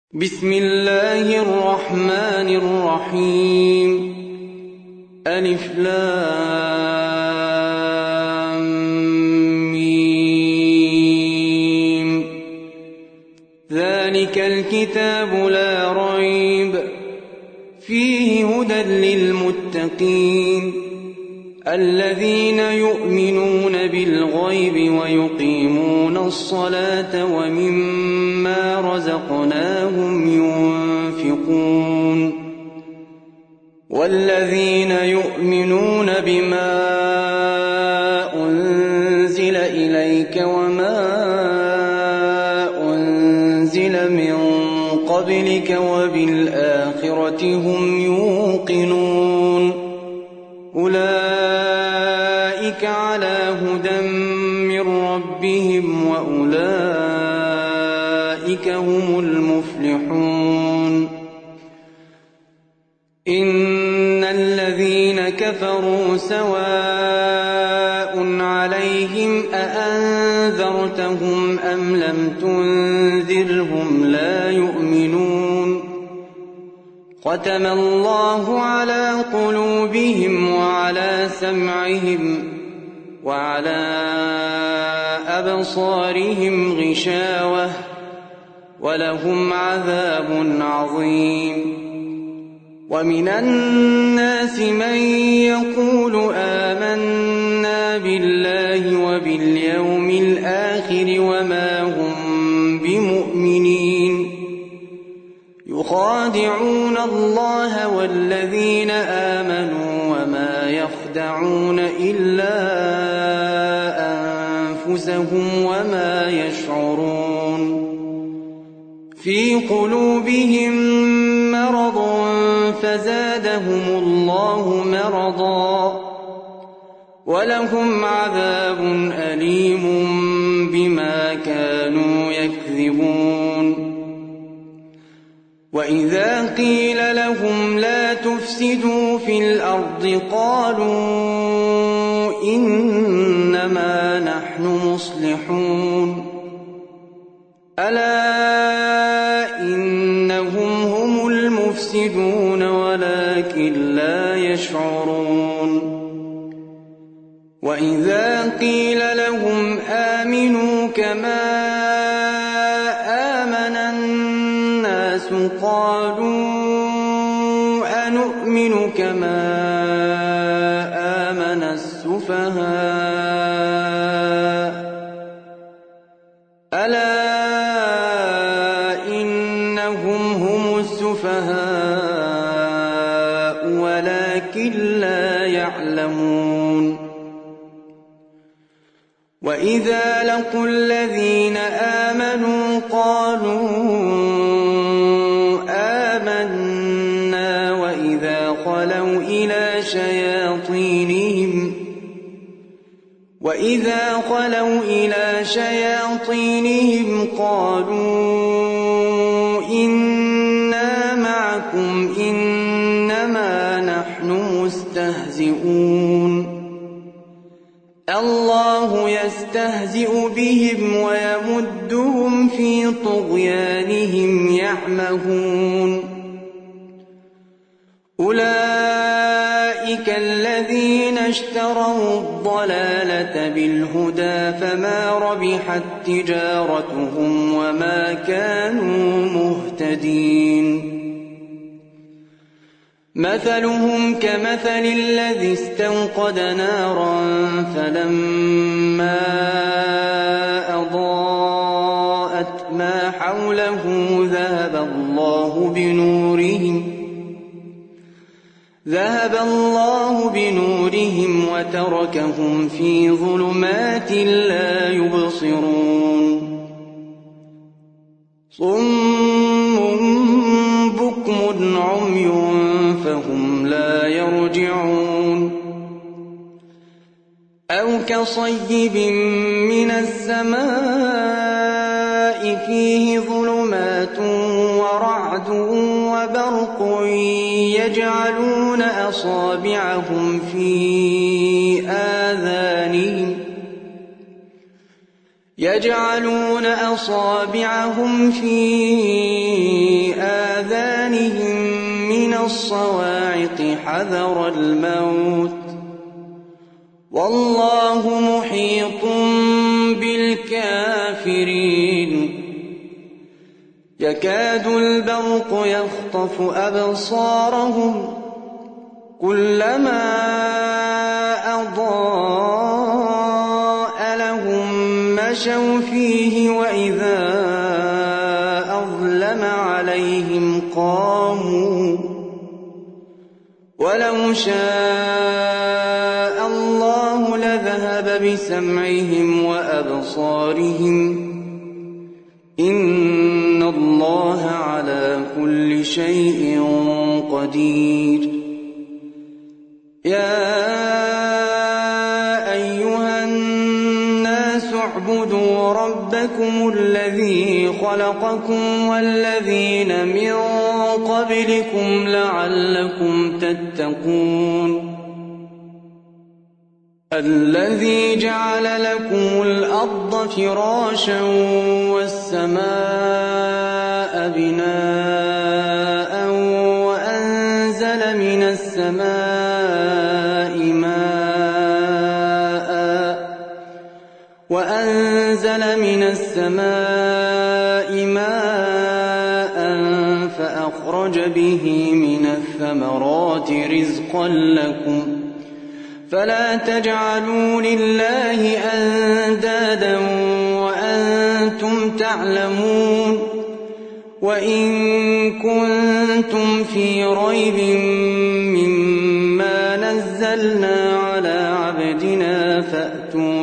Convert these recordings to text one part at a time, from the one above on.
بسم الله الرحمن الرحيم. ألف لام ميم. ذلك الكتاب لا ريب فيه هدى للمتقين الذين يؤمنون بالغيب ويقيمون الصلاة ومما رزقناهم ينفقون والذين يؤمنون بما أنزل إليك وما أنزل من قبلك وبالآخرة هم يوقنون أولئك على هدى من ربهم وأولئك هم المفلحون. إن الذين كفروا سواء عليهم أأنذرتهم أم لم تنذرهم لا يؤمنون. ختم الله على قلوبهم وعلى سمعهم وعلى أبصارهم غشاوة ولهم عذاب عظيم. ومن الناس من يقول آمنا بالله وباليوم الآخر وما هم بمؤمنين يخادعون الله والذين آمنوا وما يخدعون إلا أنفسهم وما يشعرون. في قلوبهم مرض فزادهم الله مرضا ولهم عذاب أليم بما كانوا يكذبون. وإذا قيل لهم لا تفسدوا في الأرض قالوا إنما نحن مصلحون. ألا إنهم هم المفسدون ولكن لا يشعرون. وإذا قيل لهم آمنوا كما آمن الناس قالوا أنؤمن كما آمن السفهاء. ألا إنهم هم السفهاء ولكن لا يعلمون. وإذا لقوا الذين آمنوا قالوا آمنا وإذا خلوا إلى شياطينهم قالوا إنا معكم إنما نحن مستهزئون. الله يستهزئ بهم ويمدهم في طغيانهم يعمهون. أولئك الذين اشتروا الضلالة بالهدى فما ربحت تجارتهم وما كانوا مهتدين. مثلهم كمثل الذي استوقد نارا فلما أضاءت ما حوله ذهب الله بنورهم وتركهم في ظلمات لا يبصرون. صم بكم عمي فهم لا يرجعون. أو كصيب من السماء فيه ظلمات ورعد وبرق يجعلون أصابعهم في آذانهم يجعلون أصابعهم في الصواعق حذر الموت والله محيط بالكافرين يكاد البرق يخطف أبصارهم كلما أضاء لهم مشوا فيه وإذا أظلم عليهم قاموا ولو شاء الله لذهب بسمعهم وأبصارهم إن الله على كل شيء قدير يا أيها الناس اعبدوا ربكم الذي خلقكم والذين من قبلكم لعلكم تتقون الذي جعل لكم الأرض فراشا والسماء بناء وأنزل من السماء ماء فأخرج به من الثمرات رزقا لكم فلا تجعلوا لله أندادا وأنتم تعلمون وإن كنتم في ريب مما نزلنا على عبدنا فأتوا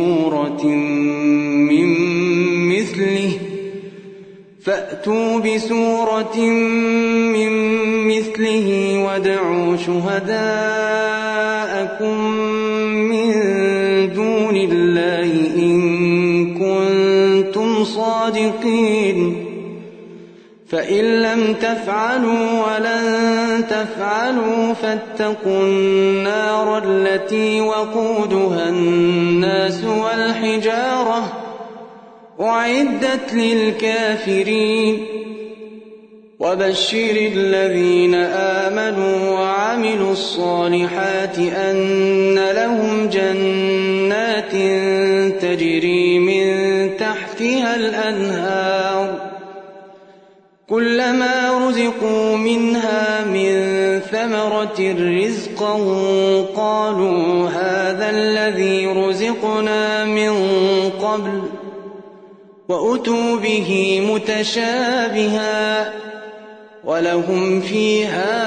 بسورة من مثله وادعوا شهداءكم من دون الله إن كنتم صادقين فإن لم تفعلوا ولن تفعلوا فاتقوا النار التي وقودها الناس والحجارة أعدت للكافرين وبشر الذين آمنوا وعملوا الصالحات أن لهم جنات تجري من تحتها الأنهار كلما رزقوا منها من ثمرة رزقا قالوا هذا الذي رزقنا من قبل وأتوا به متشابها ولهم فيها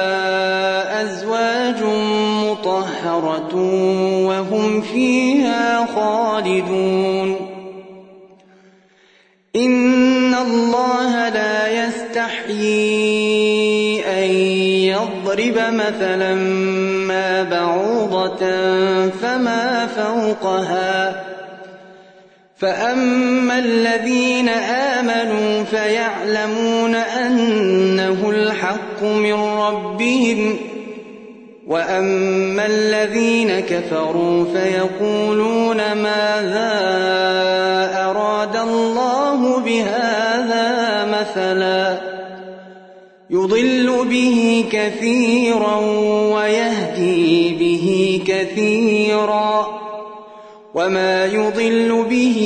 أزواج مطهرة وهم فيها خالدون إن الله لا يستحيي أن يضرب مثلا ما بعوضة فما فوقها فأما الذين آمنوا فيعلمون أنه الحق من ربهم وأما الذين كفروا فيقولون ماذا أراد الله بهذا مثلا يضل به كثيرا ويهدي به كثيرا وما يضل به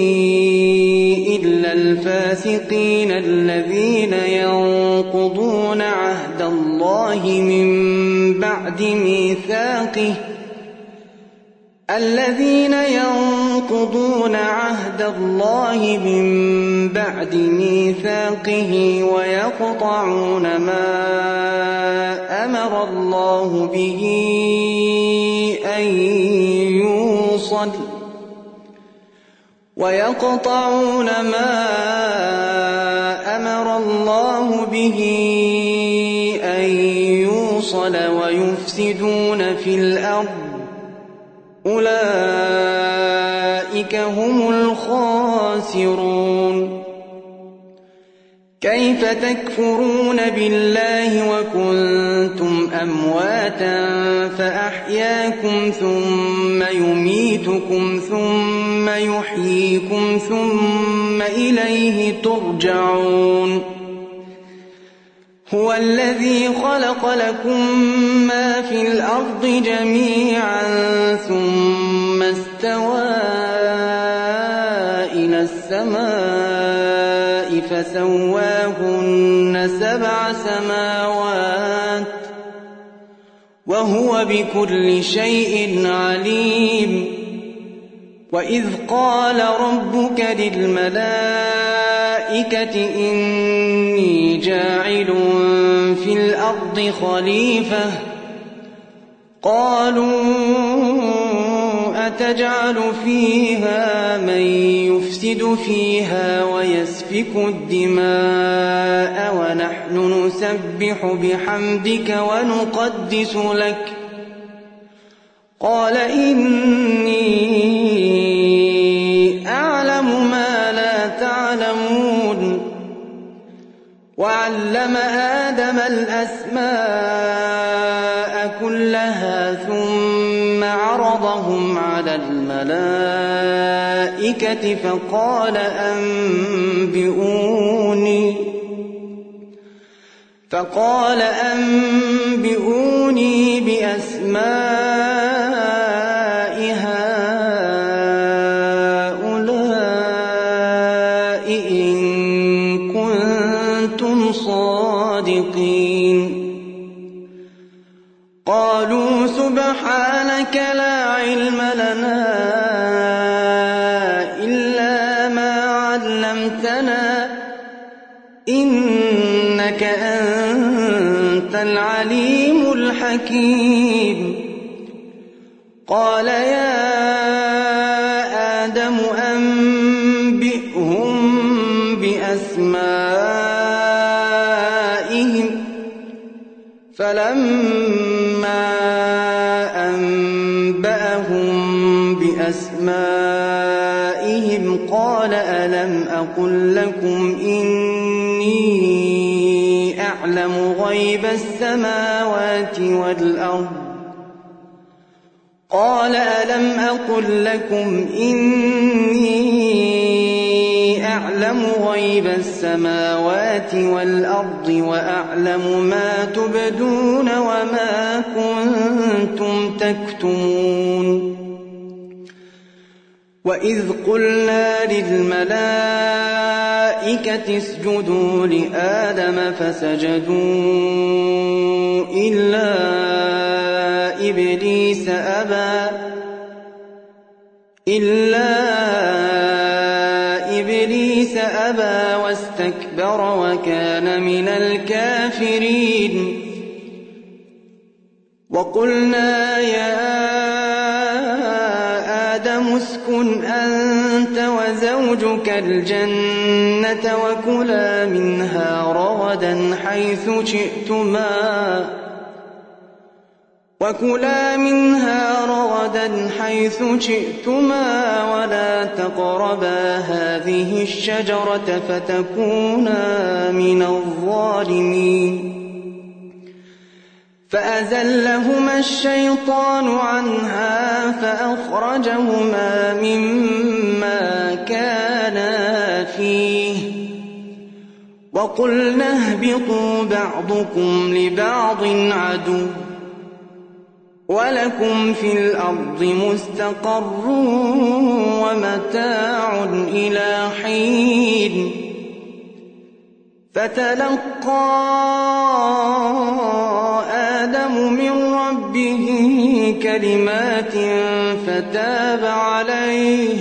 إلا الفاسقين الذين ينقضون عهد الله من بعد ميثاقه ويقطعون ما أمر الله به أن يوصل ويفسدون في الأرض أولئك هم الخاسرون كيف تكفرون بالله وكنتم أمواتا فأحياكم ثم يميتكم ثم يحييكم ثم إليه ترجعون هو الذي خلق لكم ما في الأرض جميعا ثم استوى إلى السماء فسواهن 7 سماوات وهو بكل شيء عليم وإذ قال ربك للملائكة إني جاعل في الأرض خليفة قالوا أتجعل فيها من يفسد فيها ويسفك الدماء ونحن نسبح بحمدك ونقدس لك قال إني أعلم ما لا تعلمون وعلم آدم الأسماء كلها ثم عرضهم على الملائكة فقال أنبئوني بأسماء هؤلاء إن كنتم صادقين قالوا سبحانك لا علم لنا إلا ما علمتنا إنك أنت العليم الحكيم قال يا آدم أنبئهم بأسمائهم فلما أنبأهم بأسمائهم قال ألم أقل لكم إني أعلم غيب السماوات والأرض قال ألم أقل لكم إني أعلم غيب السماوات والأرض وأعلم ما تبدون وما كنتم تكتمون وإذ قلنا للملائكة اسجدوا لآدم فسجدوا إلا إبليس أبى واستكبر وكان من الكافرين وقلنا يا آدم اسكن أنت وزوجك الجنة وكلا منها رغدا حيث شئتما ولا تقربا هذه الشجرة فتكونا من الظالمين فأزلهما الشيطان عنها فأخرجهما مما كانا فيه وقلنا اهبطوا بعضكم لبعض عدو ولكم في الأرض مستقر ومتاع إلى حين فتلقى آدم من ربه كلمات فتاب عليه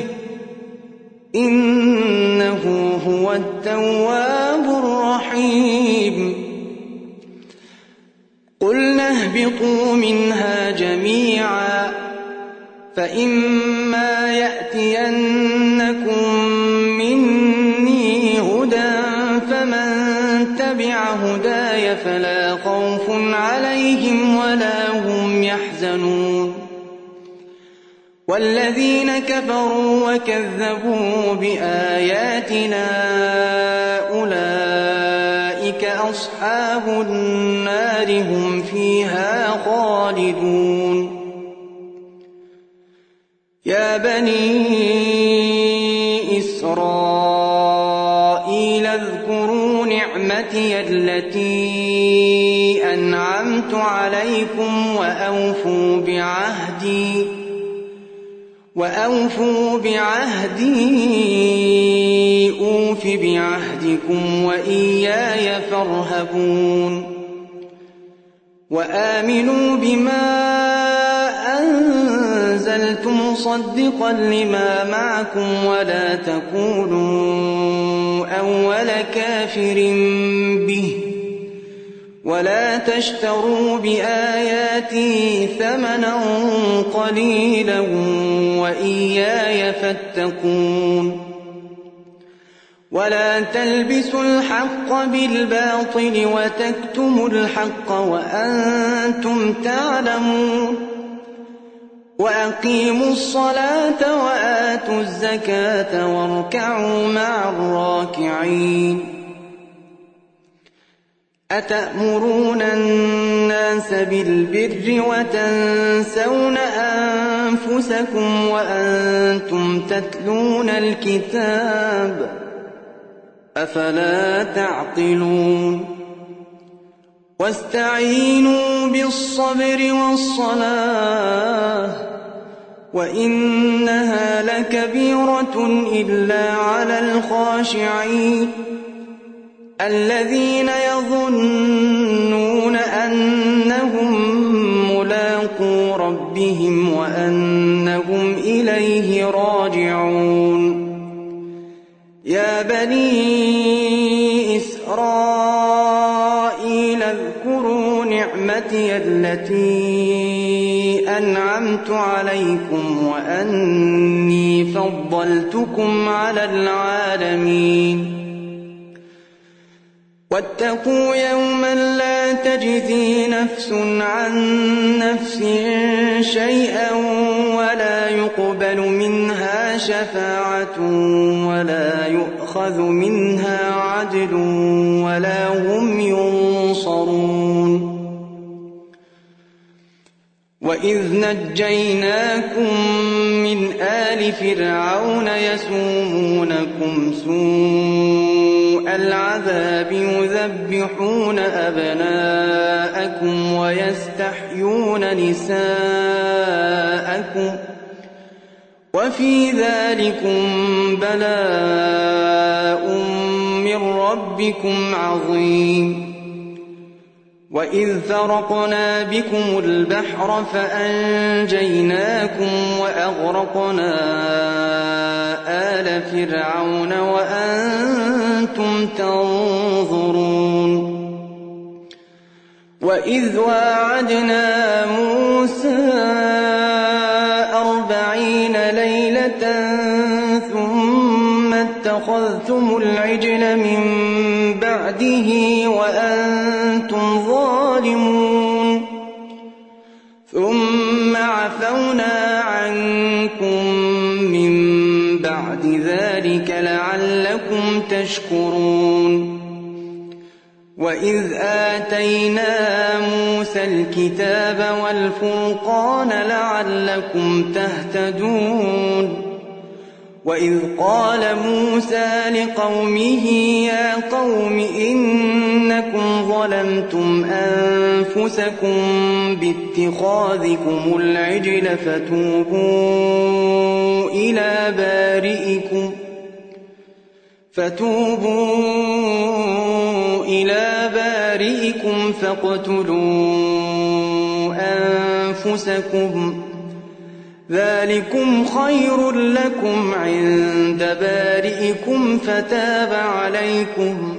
إنه هو التواب الرحيم قلنا اهبطوا منها جميعا فإما يأتينكم مني هدى فمن تبع هداي فلا خوف عليهم ولا هم يحزنون والذين كفروا وكذبوا بآياتنا أولئك أصحاب النار هم فيها خالدون يا بني إسرائيل اذكروا نعمتي نعمتي التي أنعمت عليكم وأوفوا بعهدي أوف بعهدكم وإياي فارهبون وآمنوا بما أنزلت مصدقا لما معكم ولا تكونوا أول كافر به ولا تشتروا بآياتي ثمنا قليلا وإياي فاتقون ولا تلبسوا الحق بالباطل وتكتموا الحق وأنتم تعلمون وأقيموا الصلاة وآتوا الزكاة واركعوا مع الراكعين أتأمرون الناس بالبر وتنسون أنفسكم وأنتم تتلون الكتاب أفلا تعقلون واستعينوا بالصبر والصلاة وإنها لكبيرة إلا على الخاشعين الذين يظنون أنهم ملاقو ربهم وأنهم إليه راجعون يا بني إسرائيل اذكروا نعمتي التي أنعمت عليكم وأني فضلتكم على العالمين واتقوا يوما لا تجزي نفس عن نفس شيئا ولا يقبل منها شفاعة ولا يؤخذ منها عدل ولا هم ينصرون وإذ نجيناكم من آل فرعون يسومونكم سوء العذاب يذبحون أبناءكم ويستحيون نساءكم وفي ذلكم بلاء من ربكم عظيم وإذ فرقنا بكم البحر فأنجيناكم وأغرقنا آل فرعون وأنتم تنظرون وإذ واعدنا موسى 40 ليلة ثم اتخذتم العجل من بعده وأنتم ظالمون ثم عفونا عنكم من بعد ذلك لعلكم تشكرون وإذ آتينا موسى الكتاب والفرقان لعلكم تهتدون وإذ قال موسى لقومه يا قوم إنكم ظلمتم أنفسكم باتخاذكم العجل فتوبوا إلى بارئكم فاقتلوا أنفسكم ذلكم خير لكم عند بارئكم فتاب عليكم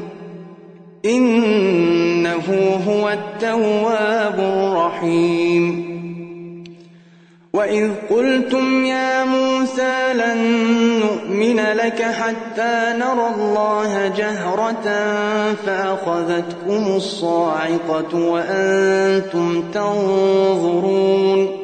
إنه هو التواب الرحيم وإذ قلتم يا موسى لن نؤمن لك حتى نرى الله جهرة فأخذتكم الصاعقة وأنتم تنظرون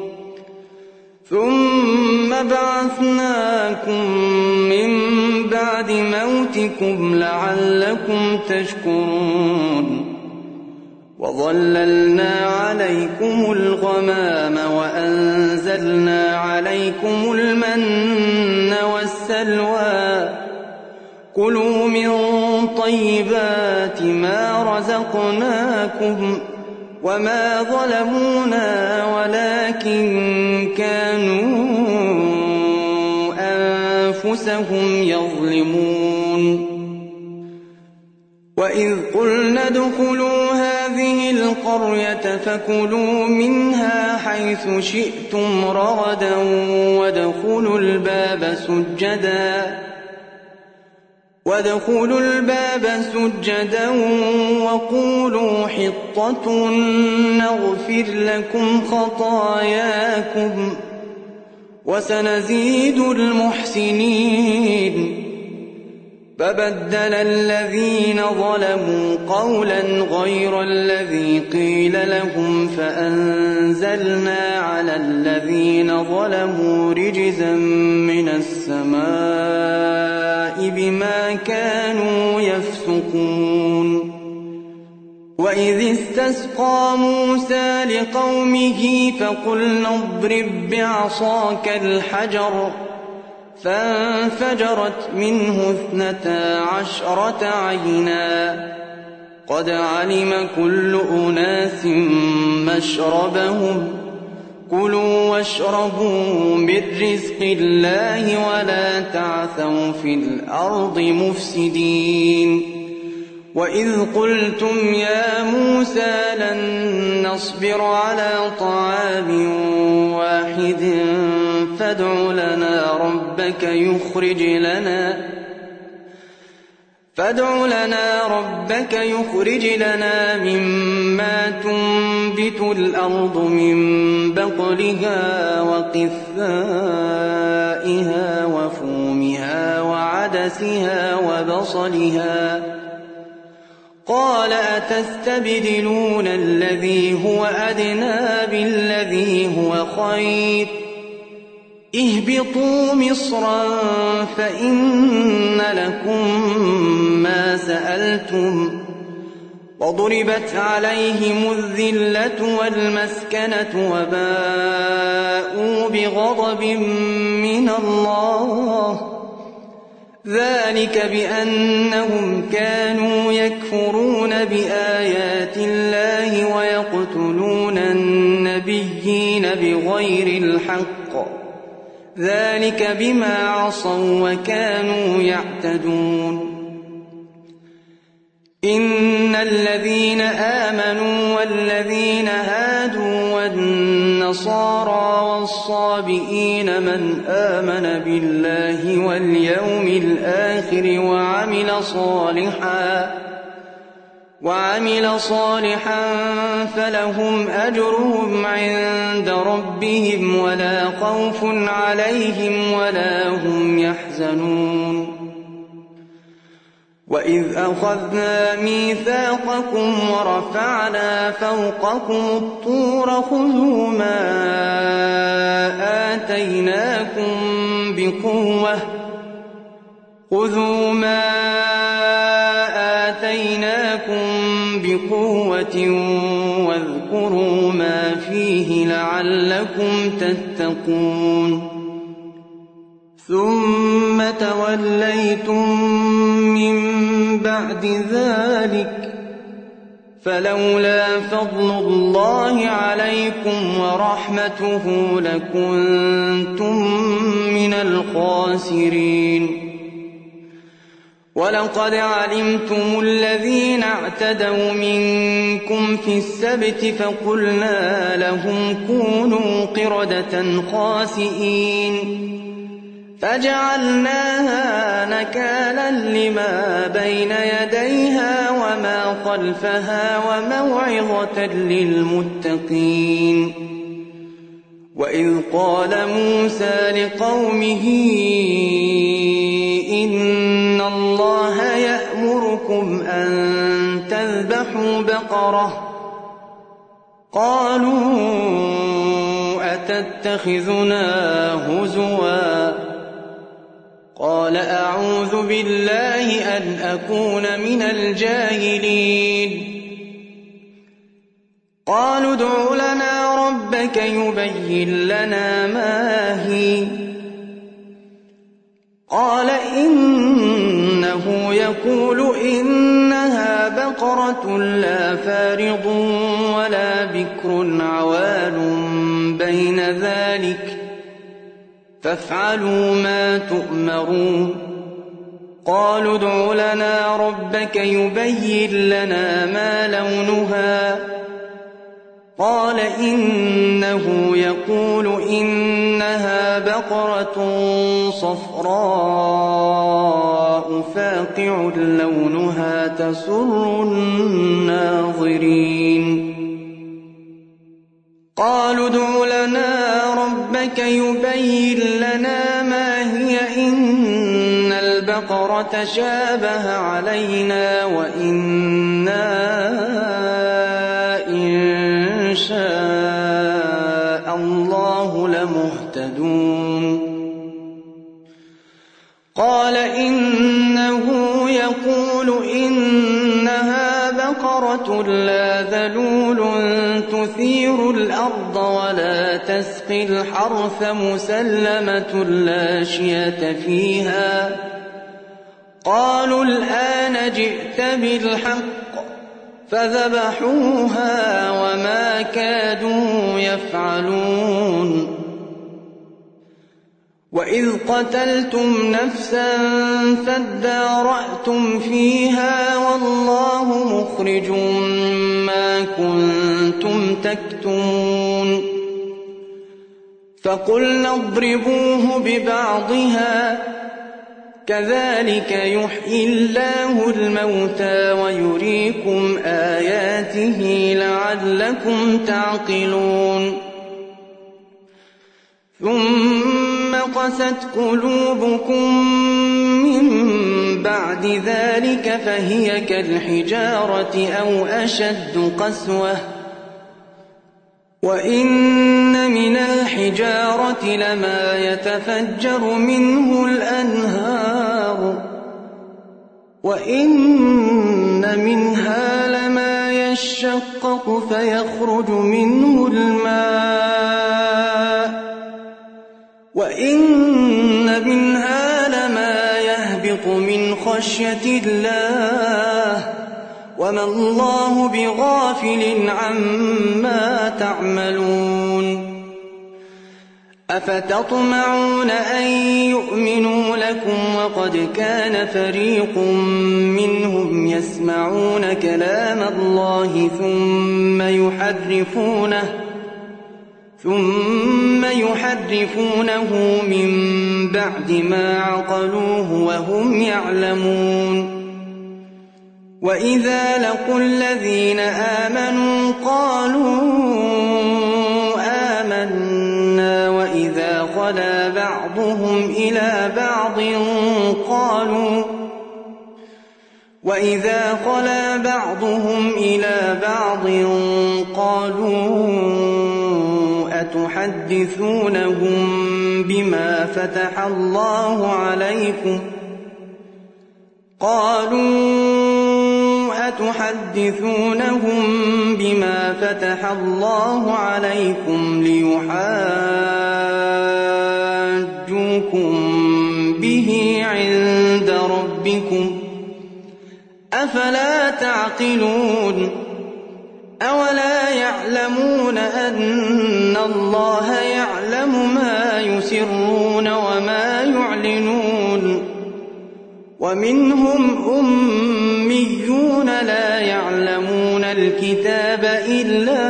ثم بعثناكم من بعد موتكم لعلكم تشكرون وظللنا عليكم الغمام وأنزلنا عليكم المن والسلوى كلوا من طيبات ما رزقناكم وما ظلمونا ولكن كانوا أنفسهم يظلمون. وإذ قلنا ادخلوا هذه القرية فكلوا منها حيث شئتم رغدا وادخلوا الباب سجدا وقولوا حطة نغفر لكم خطاياكم وسنزيد المحسنين. فبدل الذين ظلموا قولا غير الذي قيل لهم فأنزلنا على الذين ظلموا رجزا من السماء بما كانوا يفسقون. وإذ استسقى موسى لقومه فقلنا اضرب بعصاك الحجر فانفجرت منه 12 عينا قد علم كل أناس مشربهم كلوا واشربوا من رزق الله ولا تعثوا في الأرض مفسدين. وإذ قلتم يا موسى لن نصبر على طعام واحد فادع لنا ربك يخرج لنا مما تنبت الأرض من بقلها وقثائها وفومها وعدسها وبصلها. قال أتستبدلون الذي هو أدنى بالذي هو خير اهبطوا مصرا فإن لكم ما سألتم وضربت عليهم الذلة والمسكنة وباءوا بغضب من الله ذلك بأنهم كانوا يكفرون بآيات الله ويقتلون النبيين بغير الحق ذلك بما عصوا وكانوا يعتدون. إن الذين آمنوا والذين هادوا والنصارى والصابئين من آمن بالله واليوم الآخر وعمل صالحا فلهم أجرهم عند ربهم ولا خوف عليهم ولا هم يحزنون. وإذ أخذنا ميثاقكم ورفعنا فوقكم الطور خذوا ما آتيناكم بقوة واذكروا ما فيه لعلكم تتقون. ثم توليتم من بعد ذلك فلولا فضل الله عليكم ورحمته لكنتم من الخاسرين. ولقد علمتم الذين اعتدوا منكم في السبت فقلنا لهم كونوا قردة خاسئين فجعلناها نكالا لما بين يديها وما خلفها وموعظة للمتقين. وإذ قال موسى لقومه إن الله يأمركم أن تذبحوا بقرة قالوا أتتخذنا هزوا قال أعوذ بالله أن أكون من الجاهلين. قالوا ادع لنا ربك يبين لنا ما هي قال إنه يقول إن بقرة لا فارض ولا بكر عوان بين ذلك فافعلوا ما تؤمرون قالوا ادع لنا ربك يبين لنا ما لونها قال إنه يقول إنها بقرة صفراء فاقع لونها تسر الناظرين قالوا ادع لنا ربك يبين لنا ما هي إن البقرة شابه علينا وإنا إن شاء الله لمهتدون قال إنه يقول إنها بقرة لا ذلول تثير الأرض ولا تسقي الحرث مسلمة لا شية فيها قالوا الآن جئت بالحق فذبحوها وما كادوا يفعلون وإذ قتلتم نفسا فادارأتم فيها والله مخرج ما كنتم تكتمون فقلنا اضربوه ببعضها كذلك يحيي الله الموتى ويريكم آياته لعلكم تعقلون ثم قست قلوبكم من بعد ذلك فهي كالحجارة أو أشد قسوة وإن من الحجارة لما يتفجر منه الأنهار وإن منها لما يشقق فيخرج منه الماء وإن منها لما يهبط من خشية الله وما الله بغافل عما تعملون أفتطمعون أن يؤمنوا لكم وقد كان فريق منهم يسمعون كلام الله ثم يحرفونه من بعد ما عقلوه وهم يعلمون وإذا لقوا الذين آمنوا قالوا آمنا وإذا خلا بعضهم إلى بعض قالوا أتحدثونهم بما فتح الله عليكم ليحاجوكم به عند ربكم أفلا تعقلون أولا يعلمون أن الله يعلم ما يسرون وما يعلنون ومنهم أميون لا يعلمون الكتاب إلا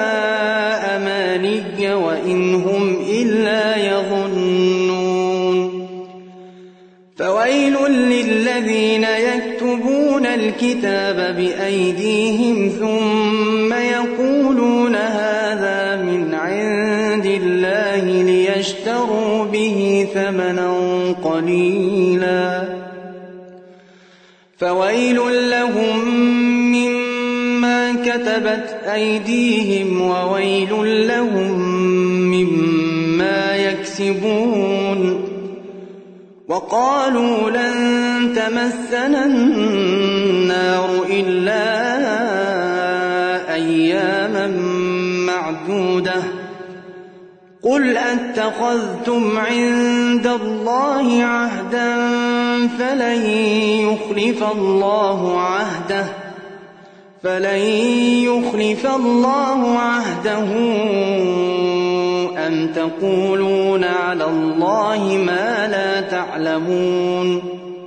أماني وإن هم إلا يظنون فويل للذين يكتبون الكتاب بأيديهم ثم يقولون هذا من عند الله ليشتروا به ثمنا قليلا فويل لهم مما كتبت أيديهم وويل لهم مما يكسبون وقالوا لن تمسنا النار إلا أياما معدودة قل أتخذتم عند الله عهدا فلن يخلف الله عهده فلن يخلف الله عهده أم تقولون على الله ما لا تعلمون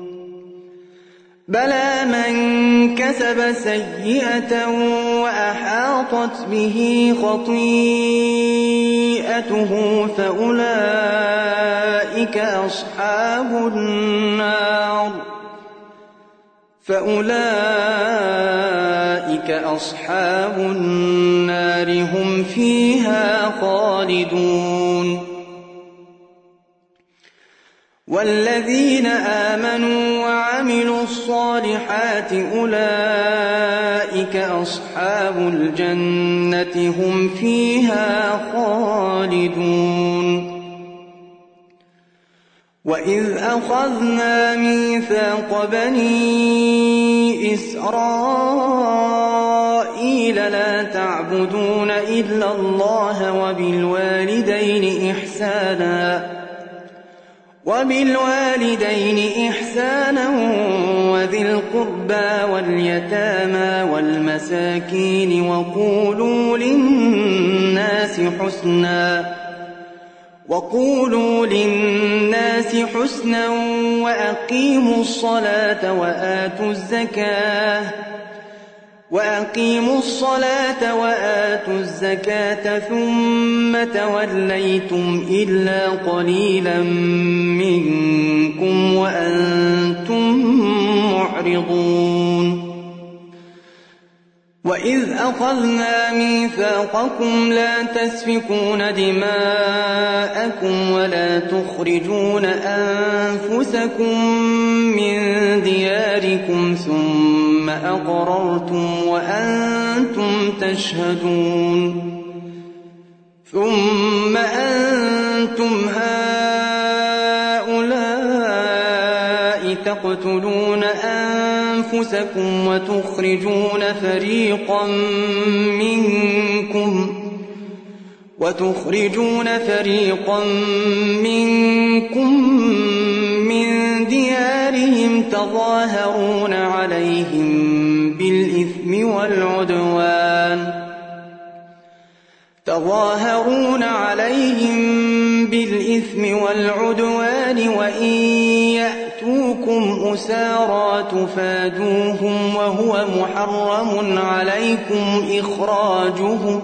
بلى من كسب سيئة وأحاطت به خطيئته فأولئك أصحاب النار هم فيها خالدون والذين آمنوا وعملوا الصالحات أولئك أصحاب الجنة هم فيها خالدون وإذ أخذنا ميثاق بني إسرائيل لا تعبدون إلا الله وبالوالدين إحسانا وذي القربى واليتامى والمساكين وقولوا للناس حسنا وأقيموا الصلاة وآتوا الزكاة ثم توليتم إلا قليلا منكم وأنتم معرضون وإذ أخذنا ميثاقكم لا تسفكون دماءكم ولا تخرجون أنفسكم من دياركم ثم أقررتم وأنتم تشهدون ثم أنتم هؤلاء تقتلون أنفسكم وتخرجون فريقا منكم من ديارهم تظاهرون عليهم بالإثم والعدوان وإن يأتوكم أسارى تفادوهم وهو محرم عليكم إخراجهم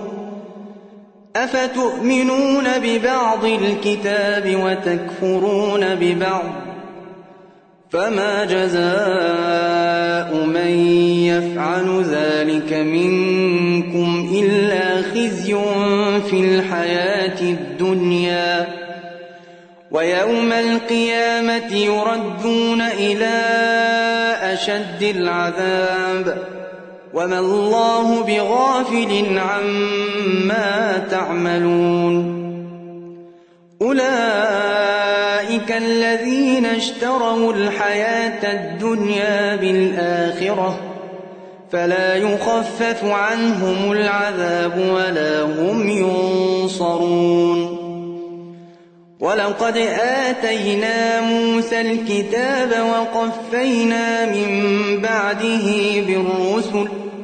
أفتؤمنون ببعض الكتاب وتكفرون ببعض فما جزاء من يفعل ذلك منكم إلا خزي في الحياة الدنيا ويوم القيامة يردون إلى أشد العذاب وما الله بغافل عما تعملون أولئك الذين اشتروا الحياة الدنيا بالآخرة فلا يخفف عنهم العذاب ولا هم ينصرون ولقد آتينا موسى الكتاب وقفينا من بعده بالرسل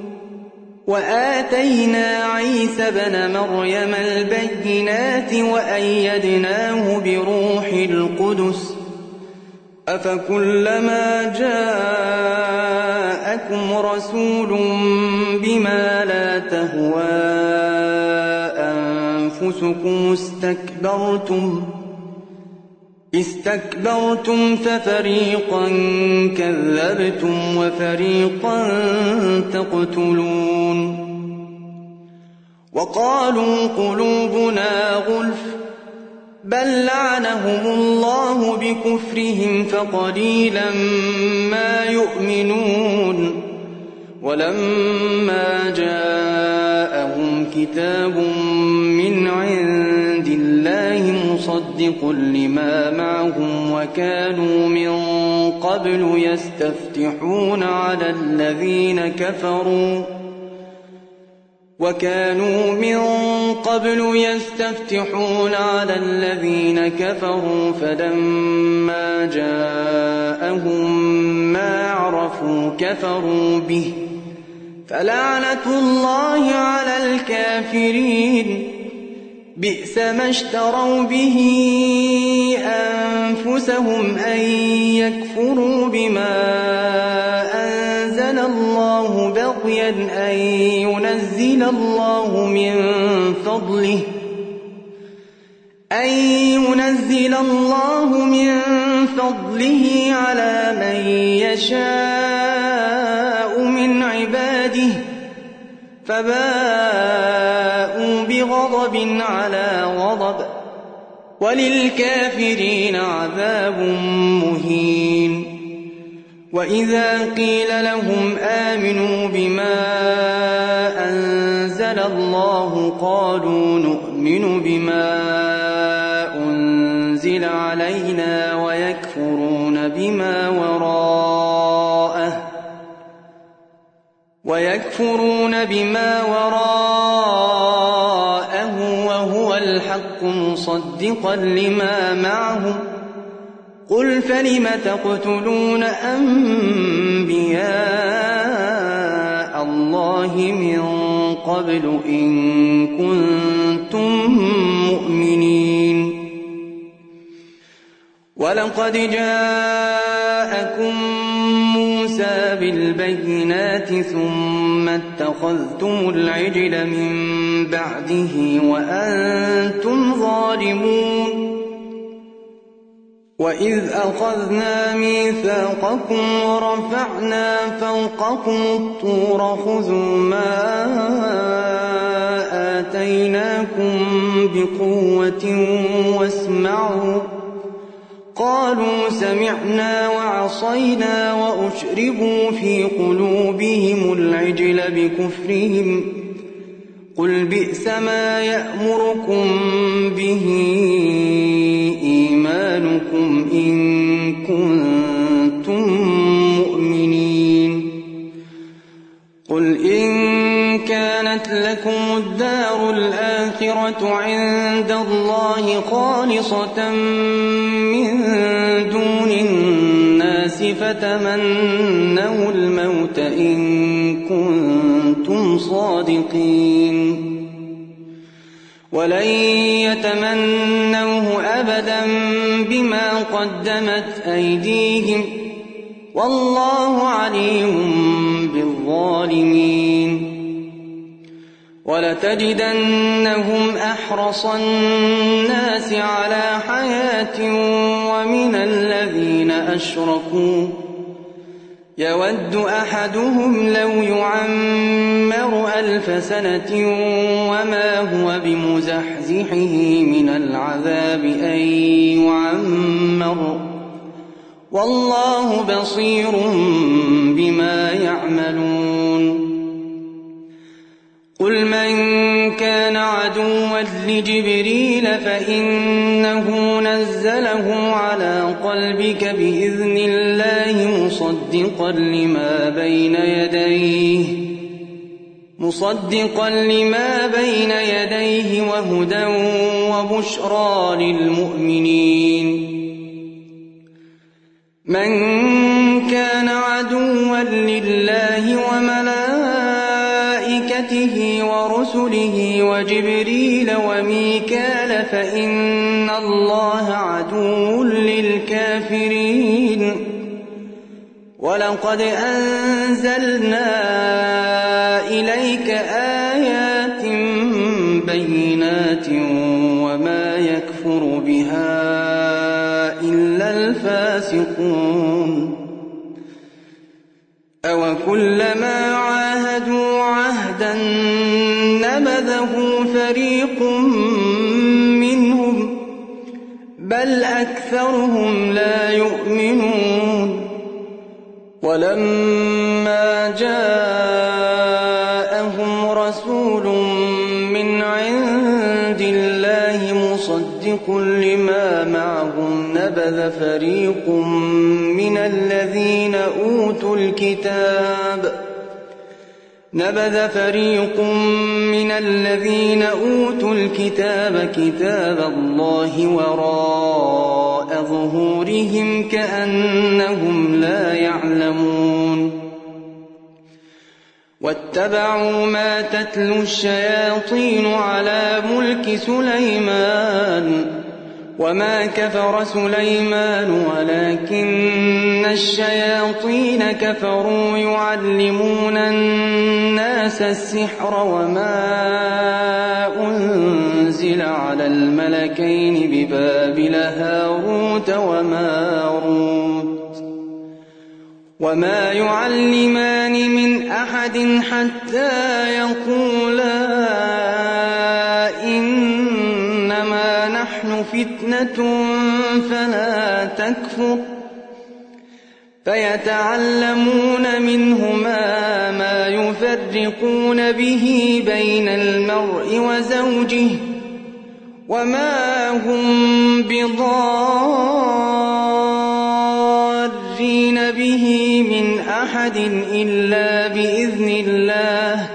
وآتينا عيسى ابن مريم البينات وأيدناه بروح القدس أفكلما جاءكم رسول بما لا تهوى أنفسكم استكبرتم ففريقا كذبتم وفريقا تقتلون وقالوا قلوبنا غلف بل لعنهم الله بكفرهم فقليلا ما يؤمنون ولما جاءهم كتاب من عند الله مصدق لما معهم وكانوا من قبل يستفتحون على الذين كفروا فلما جاءهم ما عرفوا كفروا به فلعنة الله على الكافرين. بئس ما اشتروا به أنفسهم أن يكفروا بما أنزل الله بغيا أن ينزل الله من فضله على من يشاء من عباده، فباءوا بغضب على غضب، وللكافرين عذاب مهين. وإذا قيل لهم آمنوا بما أنزل الله قالوا نؤمن بما أنزل علينا ويكفرون بما وراءه وهو الحق مصدقا لما معهم. قل فلم تقتلون أنبياء الله من قبل إن كنتم مؤمنين؟ ولقد جاءكم موسى بالبينات ثم اتخذتم العجل من بعده وأنتم ظالمون. وإذ أخذنا ميثاقكم ورفعنا فوقكم الطور خذوا ما آتيناكم بقوة واسمعوا. قالوا سمعنا وعصينا وأشربوا في قلوبهم العجل بكفرهم. قل بئس ما يأمركم به إيمانكم إن كنتم مؤمنين. قل إن كانت لكم الدار الآخرة عند الله خالصة من دون الناس فتمنوا الموت إن كنتم صادقين. ولن يتمنوه أبدا بما قدمت أيديهم والله عليم بالظالمين. ولتجدنهم أحرص الناس على حياة ومن الذين أشركوا يود أحدهم لو يعمر 1000 سنة وما هو بمزحزحه من العذاب أن يعمر والله بصير بما يعملون. قل من كان عدوا لجبريل فإنه نزله على قلبك بإذن الله مصدقا لما بين يديه وهدى وبشرى للمؤمنين. من كان عدوا لله وملائكته ورسله وجبريل وميكال فإن الله عدو للكافرين. ولقد أنزلنا إليك آيات بينات وما يكفر بها إلا الفاسقون. أوكلما عاهدوا عهدا نبذه فريق منهم بل أكثرهم لا يؤمنون. ولما جاءهم رسول من عند الله مصدق لما معهم نبذ فريق من الذين أوتوا الكتاب كتاب الله وراء ظهورهم كأنهم لا يعلمون. واتبعوا ما تتلو الشياطين على ملك سليمان وما كفر سليمان ولكن الشياطين كفروا يعلمون الناس السحر وما أنزل على الملكين ببابل هاروت وماروت وما يعلمان من أحد حتى يقولا إنما نحن فتنة فلا تكفر فيتعلمون منهما ما يفرقون به بين المرء وزوجه وما هم بضارين به من أحد إلا بإذن الله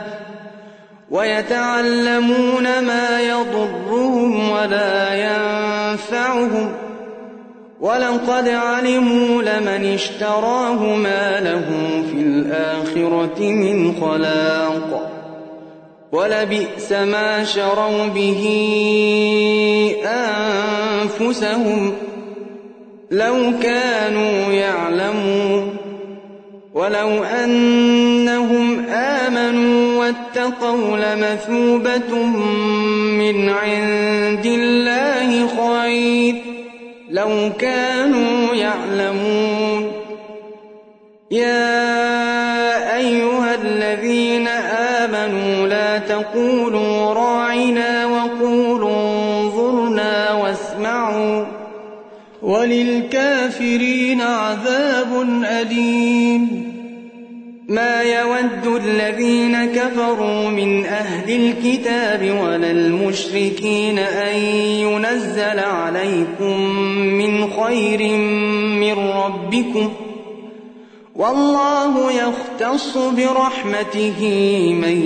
ويتعلمون ما يضرهم ولا ينفعهم ولقد علموا لمن اشتراه ما له في الآخرة من خلاق ولبئس ما شروا به أنفسهم لو كانوا يعلمون ولو أنهم آمنوا واتقوا لمثوبة من عند الله خير لو كانوا يعلمون يا أيها الذين آمنوا لا تقولوا راعنا وقولوا انظرنا واسمعوا وللكافرين عذاب أليم ما يود الذين كفروا من أهل الكتاب ولا المشركين أن ينزل عليكم من خير من ربكم والله يختص برحمته من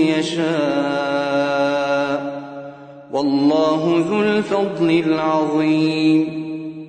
يشاء والله ذو الفضل العظيم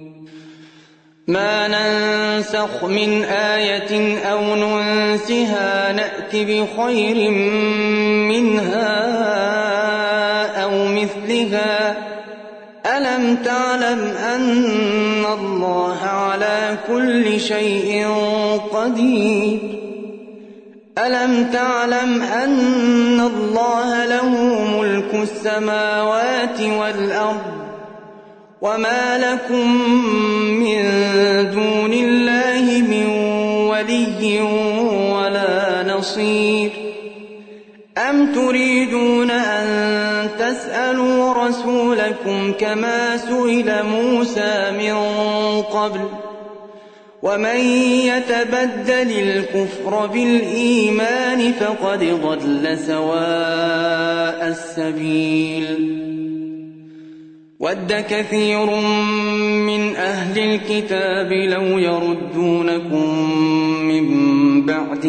ما ننسخ من آية أو ننسها نأت بخير منها أو مثلها ألم تعلم أن الله على كل شيء قدير ألم تعلم أن الله له ملك السماوات والأرض وما لكم من دون الله من ولي ولا نصير أم تريدون أن تسألوا رسولكم كما سئل موسى من قبل ومن يتبدل الكفر بالإيمان فقد ضل سواء السبيل ود كثير من أهل الكتاب لو يردونكم من بعد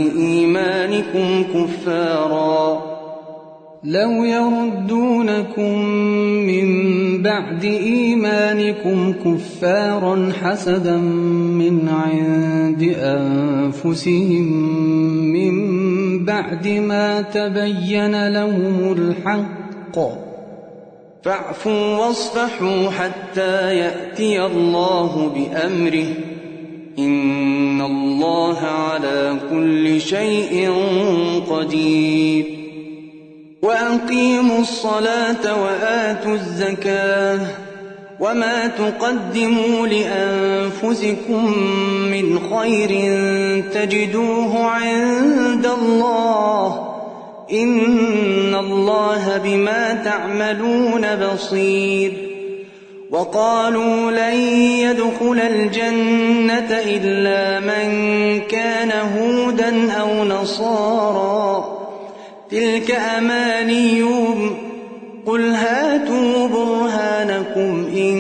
إيمانكم كفارا حسدا من عند أنفسهم من بعد ما تبين لهم الحق فاعفوا واصفحوا حتى يأتي الله بأمره إن الله على كل شيء قدير وأقيموا الصلاة وآتوا الزكاة وما تقدموا لأنفسكم من خير تجدوه عند الله إن الله بما تعملون بصير وقالوا لن يدخل الجنة إلا من كان هودا أو نصارى تلك أمانيهم قل هاتوا برهانكم إن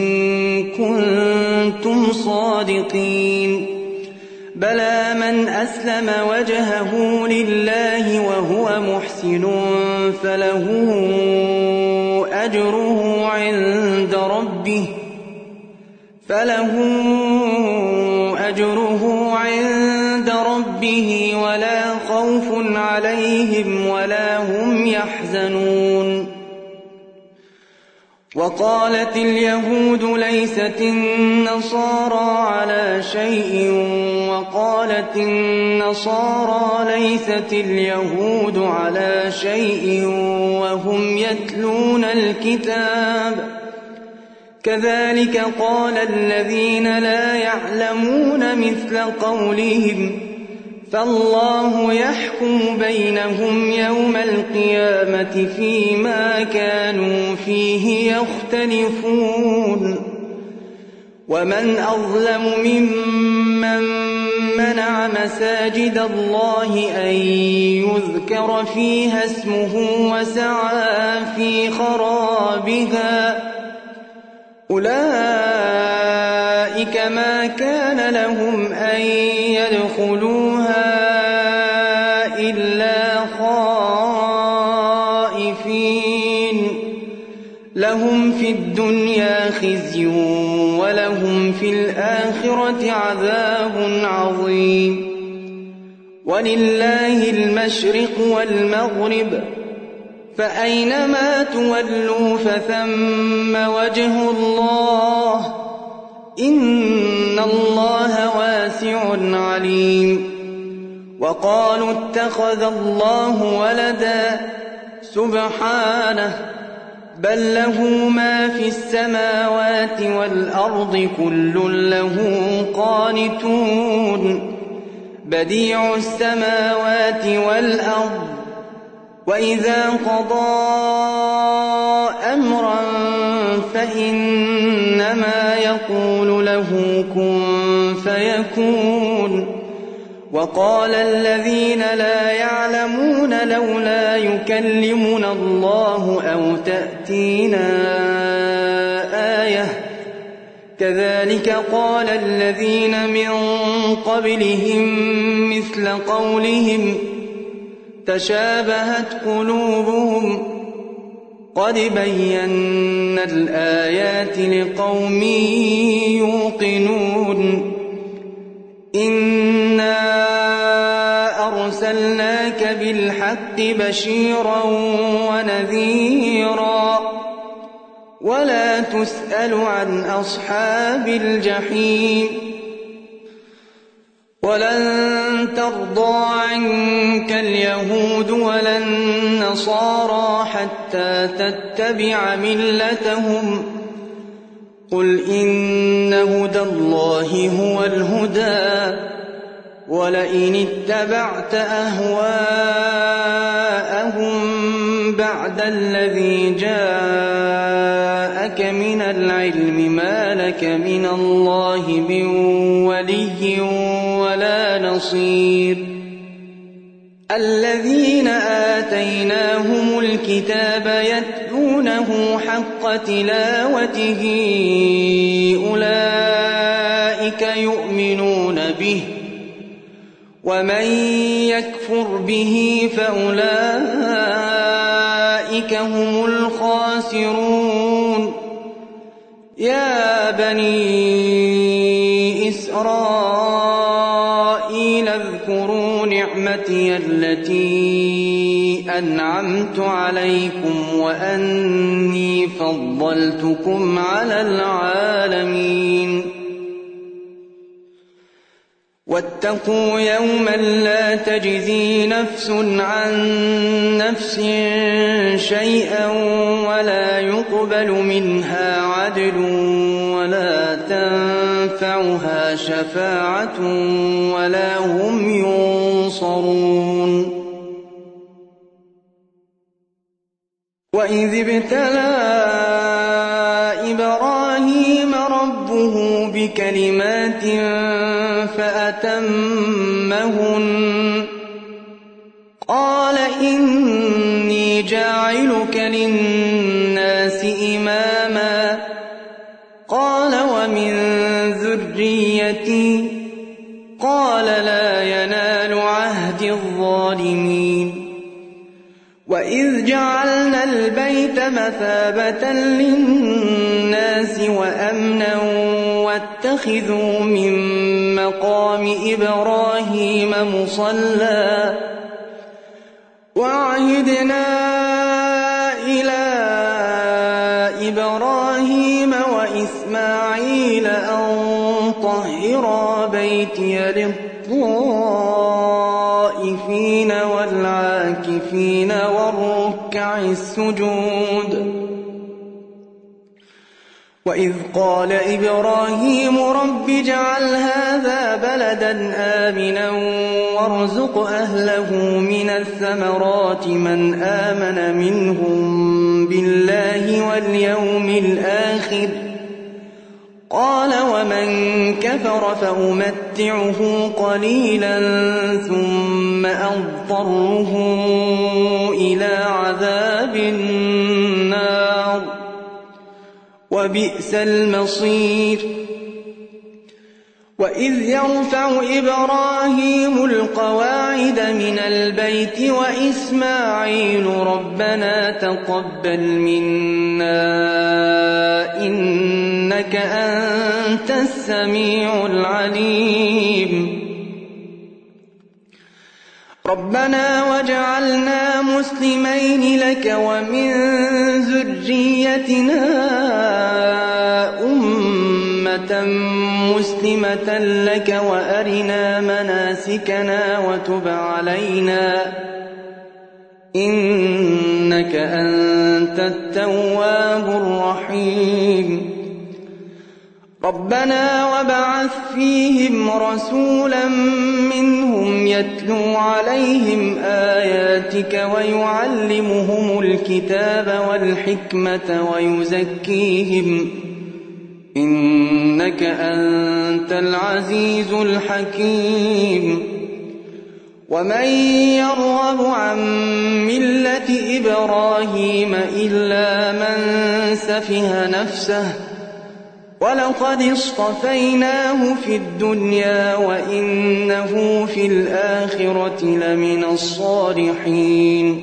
كنتم صادقين بلى من أسلم وجهه لله وهو محسن فله أجره عند ربه ولا خوف عليهم ولا هم يحزنون. وقالت اليهود ليست النصارى على شيء وقالت النصارى ليست اليهود على شيء وهم يتلون الكتاب كذلك قال الذين لا يعلمون مثل قولهم فالله يحكم بينهم يوم القيامة فيما كانوا فيه يختلفون. ومن أظلم ممن منع مساجد الله أن يذكر فيها اسمه وسعى في خرابها أولئك ما كان لهم أن يدخلوها إلا خائفين لهم في الدنيا خزي ولهم في الآخرة عذاب عظيم. ولله المشرق والمغرب فأينما تولوا فثم وجه الله إن الله واسع عليم. وقالوا اتخذ الله ولدا سبحانه بل له ما في السماوات والأرض كل له قانتون بديع السماوات والأرض وإذا قضى أمرا فإنما يقول له كن فيكون. وقال الذين لا يعلمون لولا يكلمنا الله أو تأتينا آية كذلك قال الذين من قبلهم مثل قولهم تشابهت قلوبهم قد بينا الآيات لقوم يوقنون. إنا أرسلناك بالحق بشيرا ونذيرا ولا تسأل عن أصحاب الجحيم. ولن ترضى عنك اليهود ولا النصارى حتى تتبع ملتهم قل إن هدى الله هو الهدى ولئن اتبعت أهواءهم بعد الذي جاءك من العلم ما لك من الله من ولي ولا نصير. الذين آتيناهم الكتاب يتلونه حق تلاوته أولئك يؤمنون به ومن يكفر به فأولئك هم الخاسرون. يا بني إسرائيل اذكروا نعمتي التي أنعمت عليكم وأني فضلتكم على العالمين. واتقوا يوما لا تجزي نفس عن نفس شيئا ولا يقبل منها عدل ولا تنفعها شفاعة ولا هم ينصرون. وإذ ابتلى إبراهيم ربه بكلمات فأتمهن قال إني جاعلك للناس إماما قال ومن ذريتي قال لا ينال عهد الظالمين. وإذ جعلنا البيت مثابة للناس وأمنا واتخذوا من مقام إبراهيم مصلى وعهدنا إلى إبراهيم وإسماعيل أن طهرا بيتي للطائفين والعاكفين والركع السجود. وإذ قال إبراهيم رب اجعل هذا بلدا آمنا وارزق أهله من الثمرات من آمن منهم بالله واليوم الآخر قال ومن كفر فأمتعه قليلا ثم أضطره إلى عذاب النار وبئس المصير. وإذ يرفع إبراهيم القواعد من البيت وإسماعيل ربنا تقبل منا إنك أنت السميع العليم. ربنا واجعلنا مسلمين لك ومن ذريتنا أمة مسلمة لك وأرنا مناسكنا وتب علينا إنك أنت التواب الرحيم. ربنا وابعث فيهم رسولا منهم يتلو عليهم آياتك ويعلمهم الكتاب والحكمة ويزكيهم إنك أنت العزيز الحكيم. ومن يرغب عن ملة إبراهيم إلا من سفه نفسه ولقد اصطفيناه في الدنيا وإنه في الآخرة لمن الصالحين.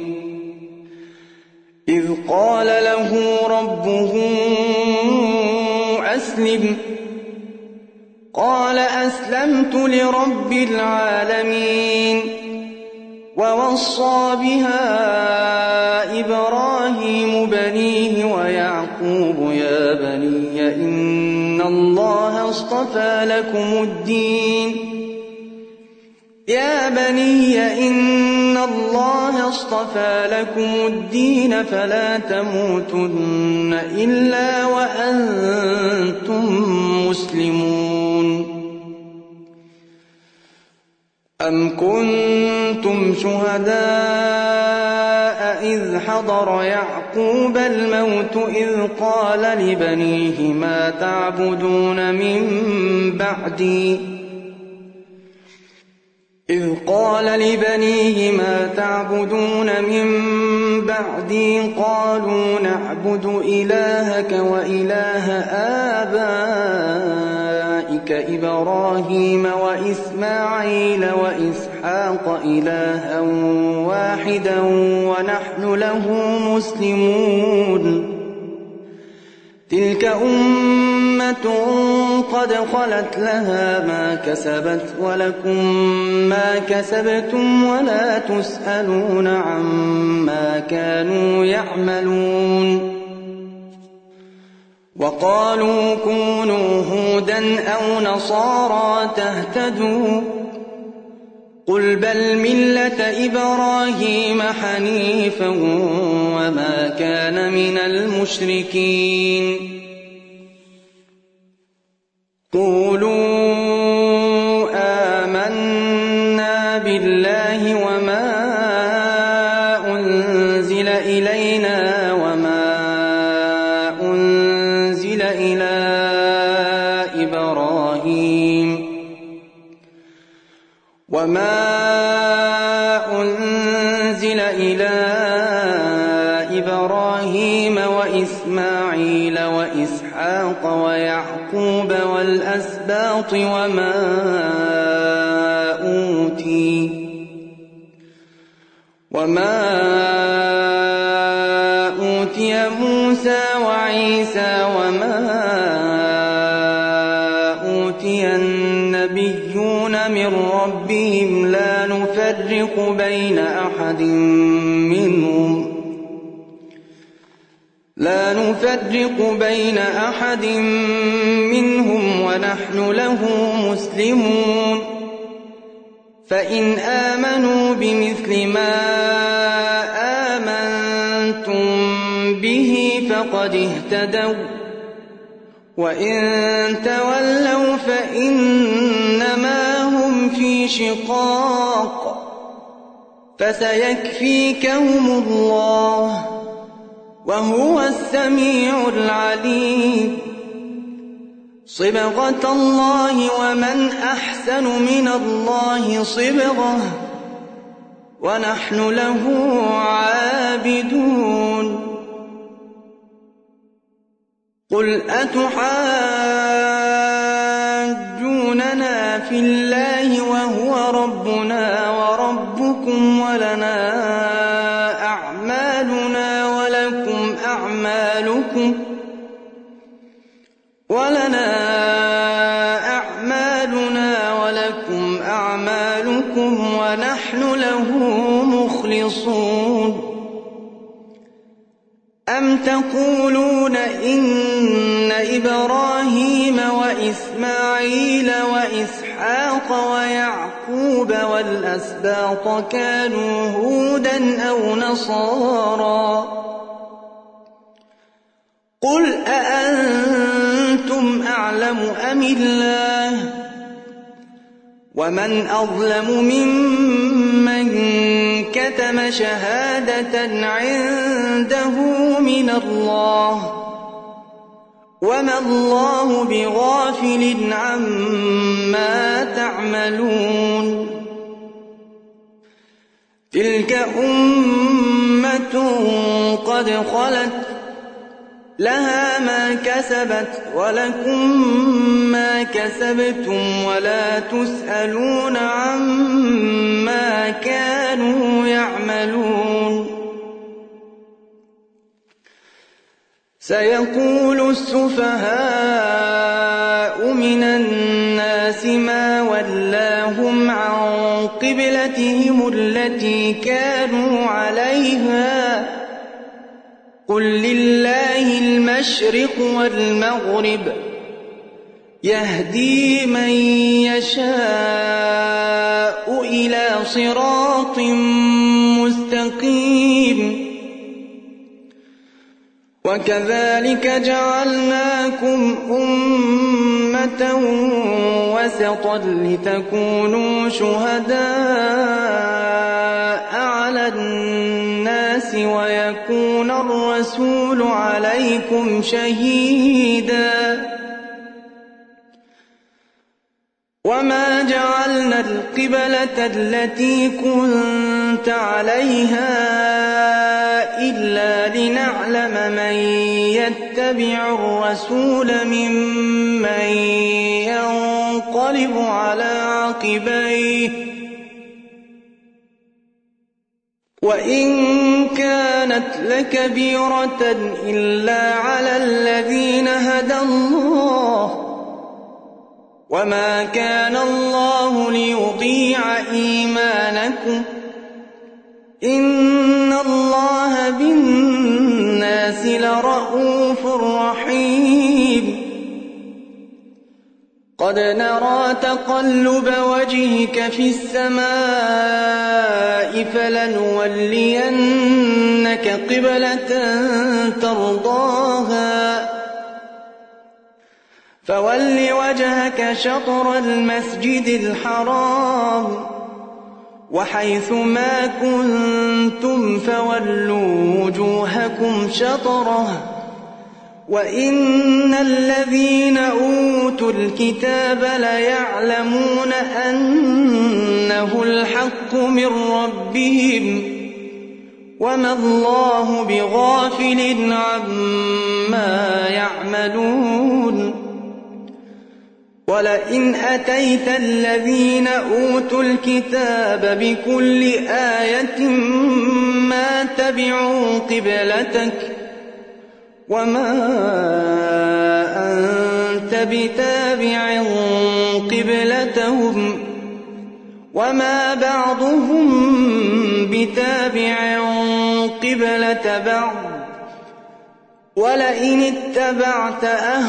إذ قال له ربه أسلم قال أسلمت لرب العالمين. ووصى بها إبراهيم بنيه ويعقوب يا بني إن الله اصطفى لكم الدين فلا تموتن إلا وأنتم مسلمون. أم كنتم شهداء إذ حضر يعقوب الموت إذ قال لبنيه ما تعبدون من بعدي قالوا نعبد إلهك وإله آبائك إبراهيم وإسماعيل وإسحاق إلها واحدا ونحن له مسلمون. تلك أمة قد خلت لها ما كسبت ولكم ما كسبتم ولا تسألون عما كانوا يعملون. وقالوا كونوا هودا أو نصارى تهتدوا قل بل ملة إبراهيم حنيفا وما كان من المشركين. قولوا آمنا بالله وما أنزل إلينا وما أنزل إلى إبراهيم وإسماعيل وإسحاق ويعقوب والأسباط وما أوتي موسى وعيسى وما أوتي النبيون من ربهم لا نفرق نفرق بين أحد منهم ونحن له مسلمون فإن آمنوا بمثل ما آمنتم به فقد اهتدوا وإن تولوا فإنما هم في شقاق فسيكفيكهم الله وهو السميع العليم صبغة الله ومن أحسن من الله صبغة ونحن له عابدون قل أتحاجوننا في الله وهو ربنا وربكم ولنا أعمالنا ولكم أعمالكم ونحن له مخلصون أم تقولون إن إبراهيم وإسماعيل وإسحاق ويعقوب والأسباط كانوا هودا أو نصارى قل أأنتم أعلم أم الله ومن أظلم ممن كتم شهادة عنده من الله وما الله بغافل عما تعملون تلك أمة قد خلت لها ما كسبت ولكم ما كسبتم ولا تسألون عما كانوا يعملون سيقول السفهاء من الناس ما ولاهم عن قبلتهم التي كانوا عليها قل لله المشرق والمغرب يهدي من يشاء إلى صراط مستقيم وكذلك جعلناكم أمة وسطا لتكونوا شهداء على الناس ويكون الرسول عليكم شهيدا وما جعلنا القبلة التي كنت عليها إلا لنعلم من يتبع الرسول ممن ينقلب على عقبيه وإن كانت لكبيرة إلا على الذين هدى الله وما كان الله ليضيع إيمانكم إن الله بالناس لرءوف رحيم قد نرى تقلب وجهك في السماء فلنولينك قبلة ترضاها فول وجهك شطر المسجد الحرام وحيث ما كنتم فولوا وجوهكم شطره وإن الذين أوتوا الكتاب ليعلمون أنه الحق من ربهم وما الله بغافل عما يعملون ولئن أتيت الذين أوتوا الكتاب بكل آية ما تبعوا قبلتك وما أنت بتابع قبلتهم وما بعضهم بتابع قبلة بعض ولئن اتبعت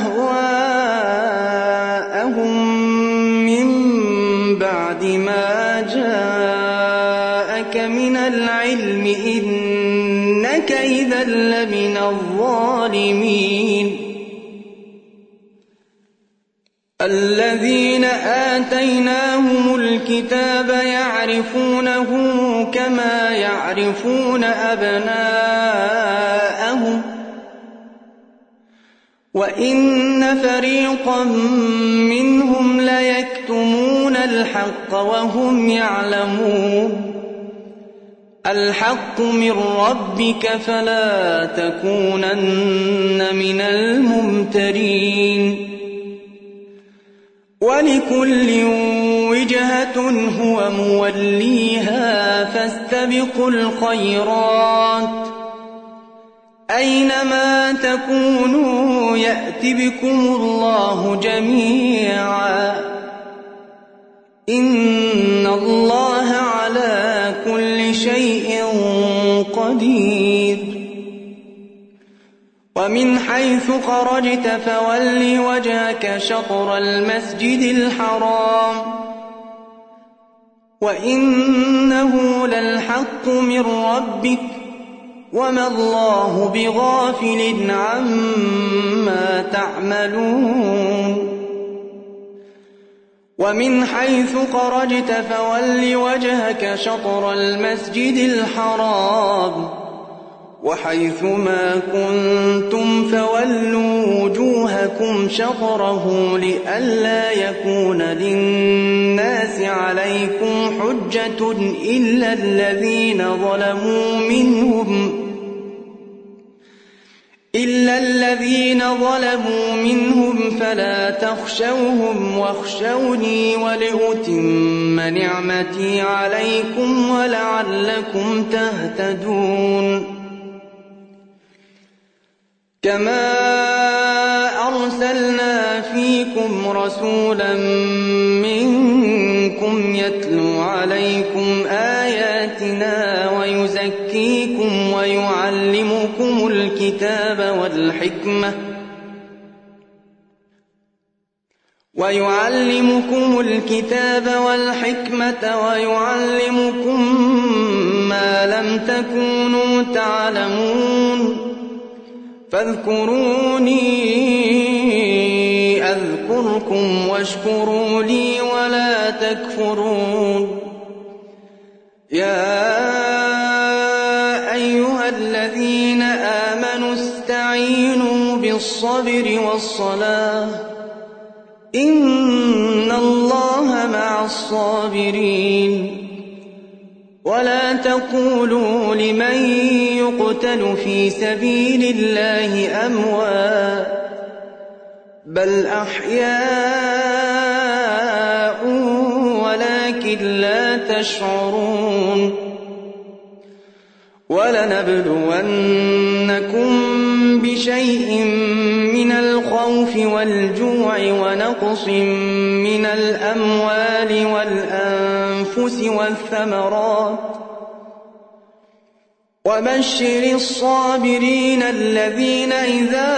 أهواءهم من بعد ما جاءك من العلم إنك إذا لمن الظالمين الذين آتيناهم الكتاب يعرفونه كما يعرفون أبناءهم وإن فريقا منهم ليكتمون الحق وهم يعلمون الحق من ربك فلا تكونن من الممترين ولكل وجهة هو موليها فاستبقوا الخيرات أينما تكونوا يأت بكم الله جميعا إن الله على كل شيء قدير ومن حيث خرجت فول وجهك شطر المسجد الحرام وإنه للحق من ربك وما الله بغافل عما تعملون ومن حيث خرجت فول وجهك شطر المسجد الحرام وحيث ما كنتم فولوا وجوهكم شطره لئلا يكون للناس عليكم حجة إلا الذين ظلموا منهم فلا تخشوهم واخشوني ولأتم نعمتي عليكم ولعلكم تهتدون كما أرسلنا فيكم رسولا منكم يتلو عليكم آياتنا ويزكيكم ويعلمكم الكتاب والحكمة ويعلمكم ما لم تكونوا تعلمون فاذكروني أذكركم واشكروا لي ولا تكفرون يا أيها الذين آمنوا استعينوا بالصبر والصلاة إن الله مع الصابرين ولا تقولوا لمن يقتل في سبيل الله أموات بل أحياء ولكن لا تشعرون ولنبلونكم بشيء من الخوف والجوع ونقص من الأموال والأنفس والثمرات وبشر الصابرين الذين إذا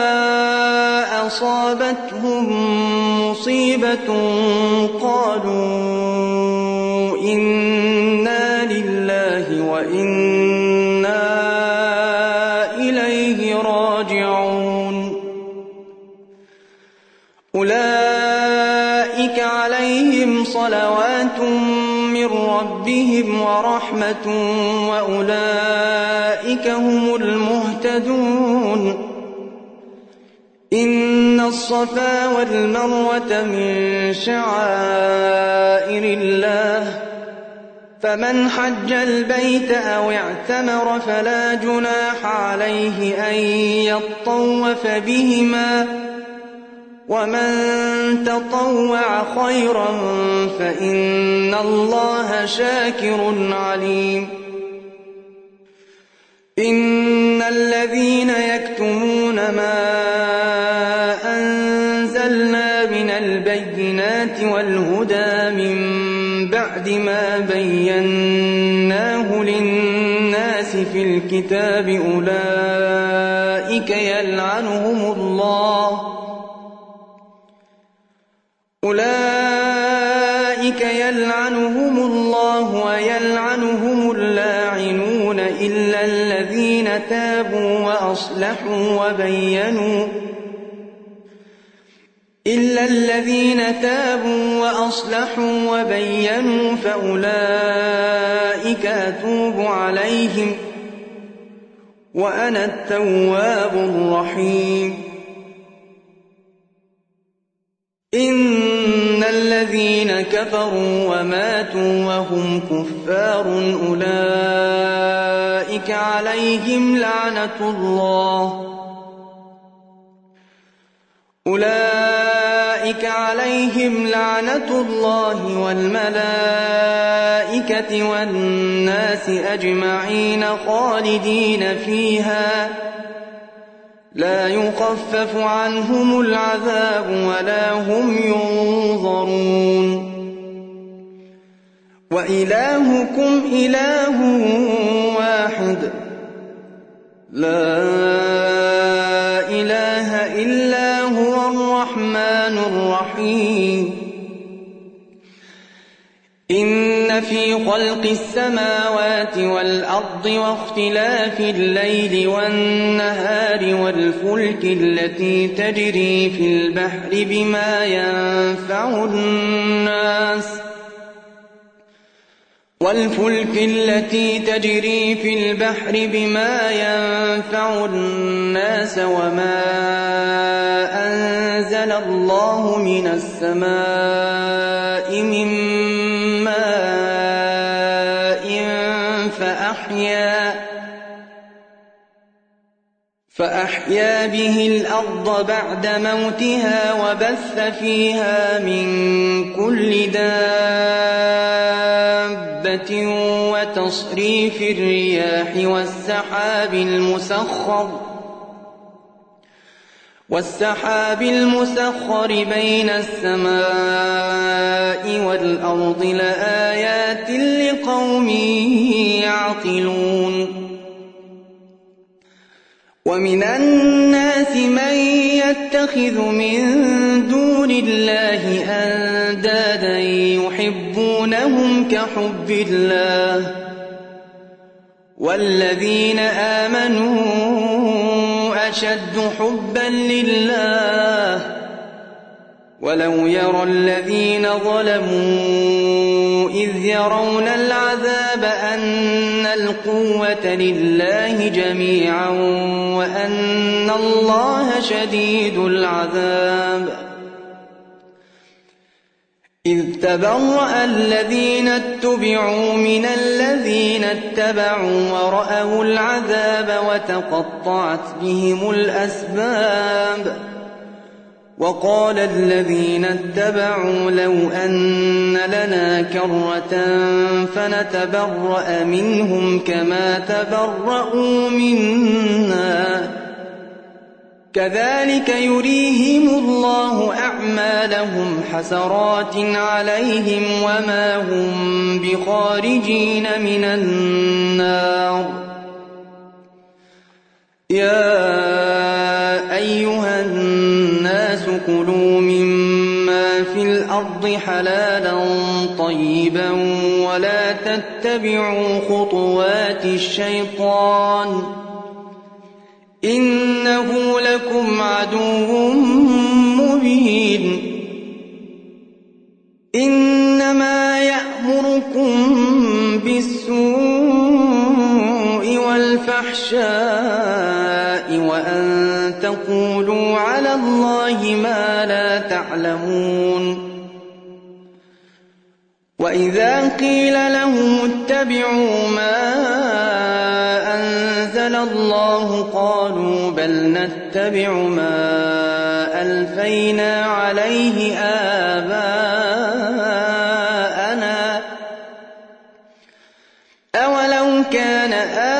أصابتهم مصيبة قالوا إنا لله وإنا إليه راجعون أولئك عليهم صلوات من ربهم ورحمة وأولئك هم المهتدون إن الصفا والمروة من شعائر الله فمن حج البيت أو اعتمر فلا جناح عليه أن يطوف بهما ومن تطوع خيرا فإن الله شاكر عليم إن الذين يكتمون ما أنزلنا من البينات والهدى من بعد في الكتاب أولئك يلعنهم الله ويلعنهم اللاعنون إلا الذين تابوا وأصلحوا وبينوا فأولئك أتوب عليهم وأنا التواب الرحيم. إن الذين كفروا وماتوا وهم كفار أولئك عليهم لعنة الله والملائكة والناس أجمعين خالدين فيها لا يخفف عنهم العذاب ولا هم ينظرون. وإلهكم إله واحد لا إله إلا هو الرحمن الرحيم. إن في خلق السماوات والأرض واختلاف الليل والنهار والفلك التي تجري في البحر بما ينفع الناس وما أنزل الله من السماء من ماء فأحيا به الأرض بعد موتها وبث فيها من كل دابة وتصريف الرياح والسحاب المسخر بين السماء والأرض لآيات لقوم يعقلون. ومن الناس من يتخذ من دون الله أندادا يحبونهم كحب الله والذين آمنوا أشد حبا لله ولو يرى الذين ظلموا إذ يرون العذاب أن القوة لله جميعا وأن الله شديد العذاب. إذ تبرأ الذين اتبعوا من الذين اتبعوا ورأوا العذاب وتقطعت بهم الأسباب. وقال الذين اتبعوا لو أن لنا كرة فنتبرأ منهم كما تبرأوا منا كذلك يريهم الله أعمالهم حسرات عليهم وما هم بخارجين من النار. يا أيها الناس كلوا مما في الأرض حلالا طيبا ولا تتبعوا خطوات الشيطان إنه لكم عدو مبين. إنما يأمركم بالسوء والفحشاء وأن تقولوا على الله ما لا تعلمون. وإذا قيل لهم اتبعوا ما أنزل الله قالوا بل نتبع ما ألفينا عليه آباءنا أولو كان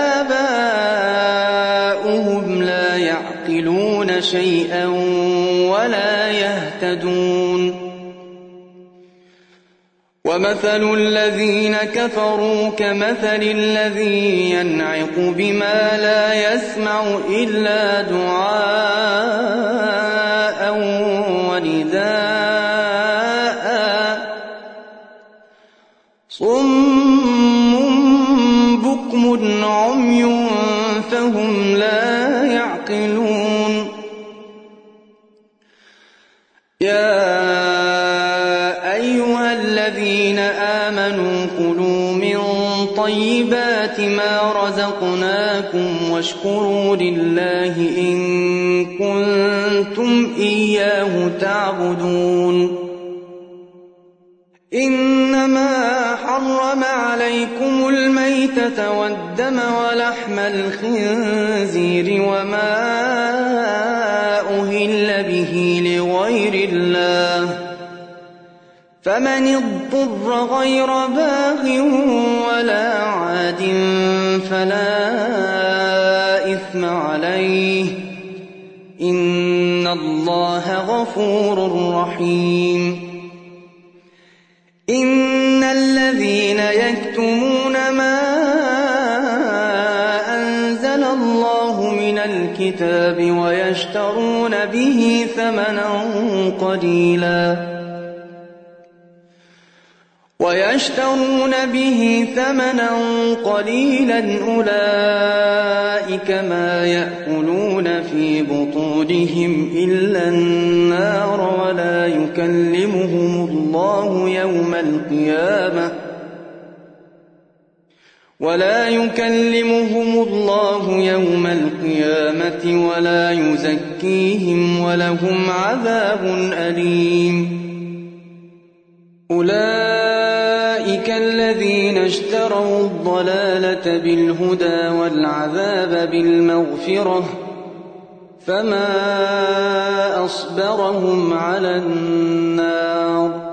آباؤهم لا يعقلون شيئا ولا يهتدون. ومثل الذين كفروا كمثل الذي ينعق بما لا يسمع إلا دعاء ونداء صم بكم عمي فهم لا يعقلون يا أيها الذين آمنوا كلوا من طيبات ما رزقناكم واشكروا لله إن كنتم إياه تعبدون إنما حرم عليكم الميتة والدم ولحم الخنزير وما أهل به لغير الله فمن اضطر غير باغ ولا عاد فلا إثم عليه إن الله غفور رحيم إن الذين يكتمون ما أنزل الله من الكتاب ويشترون به ثمنا قليلا أولئك ما يأكلون في بطونهم إلا النار ولا يكلمهم الله يوم القيامة ولا يزكيهم ولهم عذاب أليم أولئك الذين اشتروا الضلالة بالهدى والعذاب بالمغفرة فما أصبرهم على النار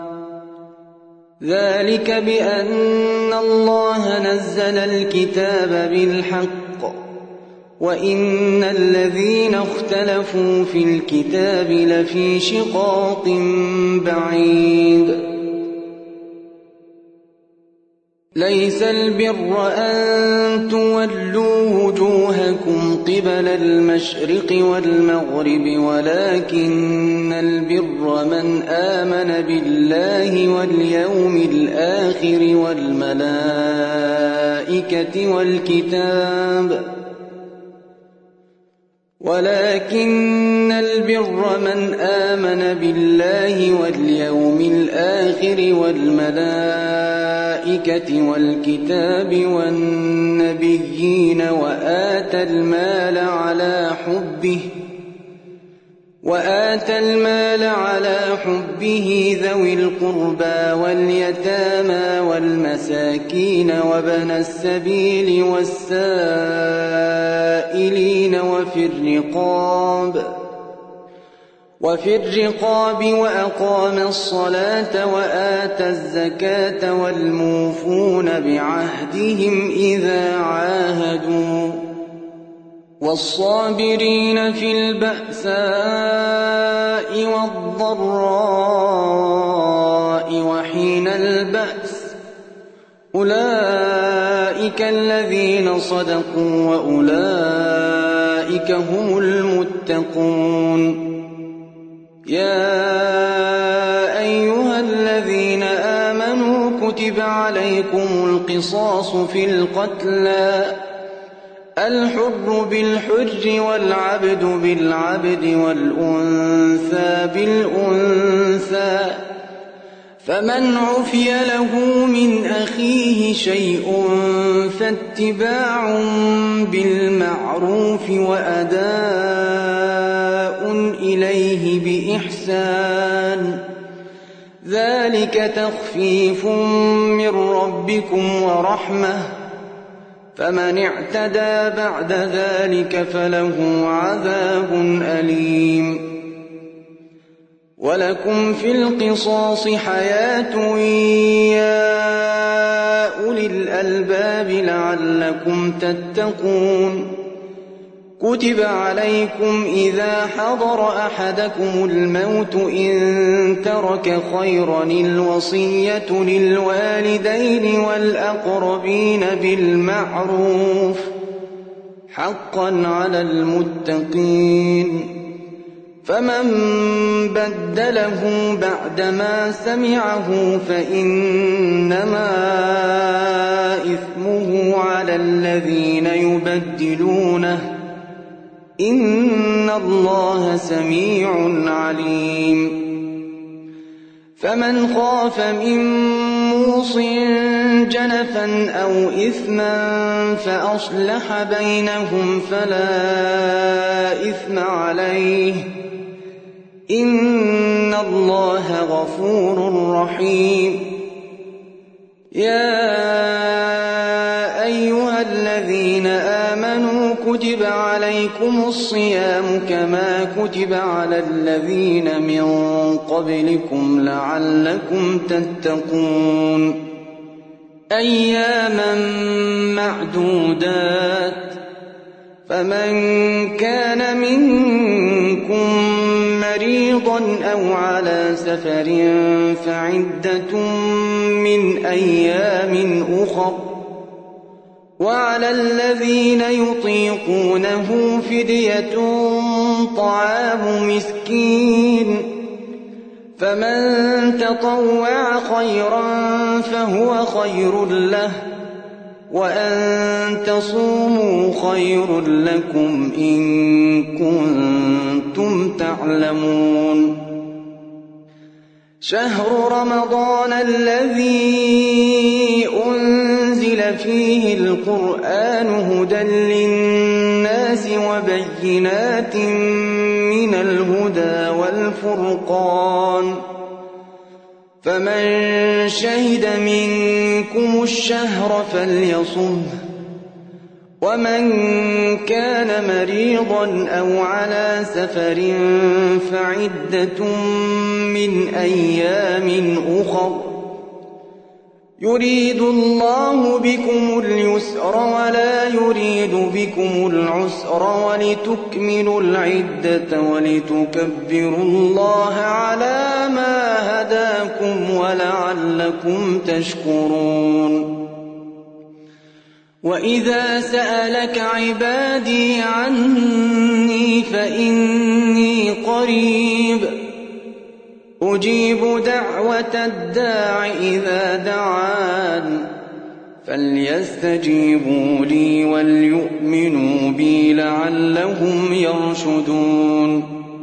ذلك بأن الله نزل الكتاب بالحق وإن الذين اختلفوا في الكتاب لفي شقاق بعيد ليس البر أن تولوا وجوهكم قبل المشرق والمغرب ولكن البر من آمن بالله واليوم الآخر والملائكة والكتاب والنبيين وآتى المال على حبه ذوي القربى واليتامى والمساكين وابن السبيل والسائلين وفي الرقاب وأقام الصلاة وآتى الزكاة والموفون بعهدهم إذا عاهدوا والصابرين في البأساء والضراء وحين البأس أولئك الذين صدقوا وأولئك هم المتقون يا أيها الذين آمنوا كتب عليكم القصاص في القتلى الحر بالحر والعبد بالعبد والأنثى بالأنثى فمن عفي له من أخيه شيء فاتباع بالمعروف وأداء إليه بإحسان ذلك تخفيف من ربكم ورحمة فمن اعتدى بعد ذلك فله عذاب أليم ولكم في القصاص حياة يا أولي الألباب لعلكم تتقون كتب عليكم إذا حضر أحدكم الموت إن ترك خيرا الوصية للوالدين والأقربين بالمعروف حقا على المتقين فمن بدله بعدما سمعه فإنما إثمه على الذين يبدلونه إن الله سميع عليم فمن خاف من موص جنفا أو إثما فأصلح بينهم فلا إثم عليه إن الله غفور رحيم يا أيها الذين آمنوا كتب عليكم الصيام كما كتب على الذين من قبلكم لعلكم تتقون أياما معدودات فمن كان منكم مريضا أو على سفر فعدة من أيام أخر وعلى الذين يطيقونه فدية طعام مسكين فمن تطوع خيرا فهو خير له وأن تصوموا خير لكم إن كنتم تعلمون شهر رمضان الذي أنزل فيه القرآن هدى للناس وبينات من الهدى والفرقان فمن شهد منكم الشهر فليصمه ومن كان مريضا أو على سفر فعدة من أيام أخر يريد الله بكم اليسر ولا يريد بكم العسر ولتكملوا العدة ولتكبروا الله على ما هداكم ولعلكم تشكرون وإذا سألك عبادي عني فإني قريب أجيب دعوة الداع إذا دعان فليستجيبوا لي وليؤمنوا بي لعلهم يرشدون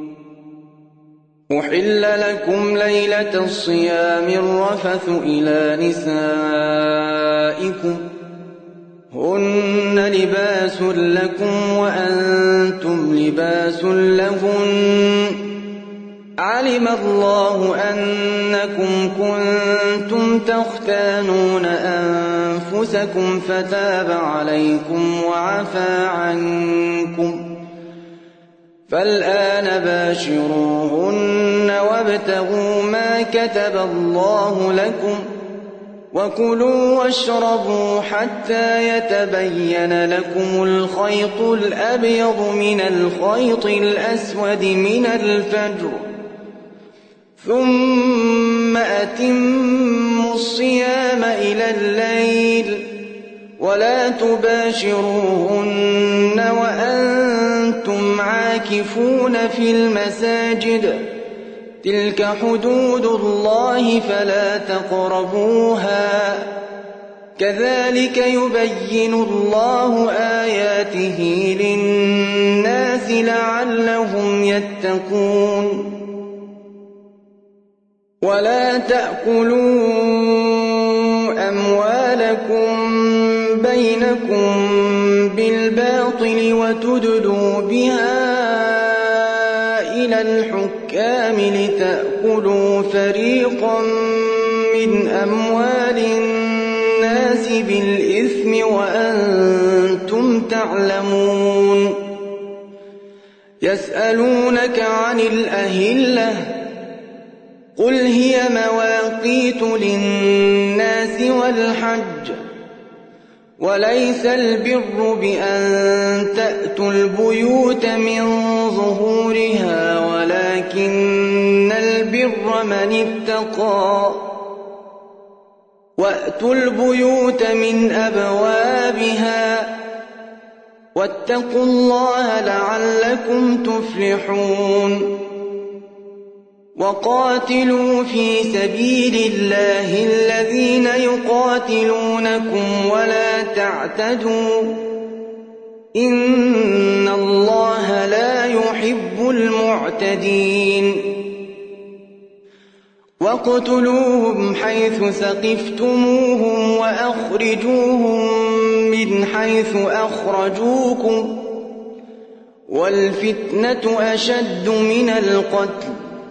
أحل لكم ليلة الصيام الرفث إلى نسائكم هن لباس لكم وأنتم لباس لهن علم الله أنكم كنتم تختانون أنفسكم فتاب عليكم وعفى عنكم فالآن باشروهن وابتغوا ما كتب الله لكم وكلوا واشربوا حتى يتبين لكم الخيط الأبيض من الخيط الأسود من الفجر ثم أتموا الصيام إلى الليل ولا تباشروهن وأنتم عاكفون في المساجد تلك حدود الله فلا تقربوها كذلك يبين الله آياته للناس لعلهم يتقون ولا تأكلوا أموالكم بينكم بالباطل وتدلوا بها إلى الحكام لتأكلوا فريقا من أموال الناس بالإثم وأنتم تعلمون يسألونك عن الأهلة قل هي مواقيت للناس والحج وليس البر بأن تأتوا البيوت من ظهورها ولكن البر من اتقى وأتوا البيوت من أبوابها واتقوا الله لعلكم تفلحون وقاتلوا في سبيل الله الذين يقاتلونكم ولا تعتدوا إن الله لا يحب المعتدين واقتلوهم حيث ثقفتموهم وأخرجوهم من حيث أخرجوكم والفتنة أشد من القتل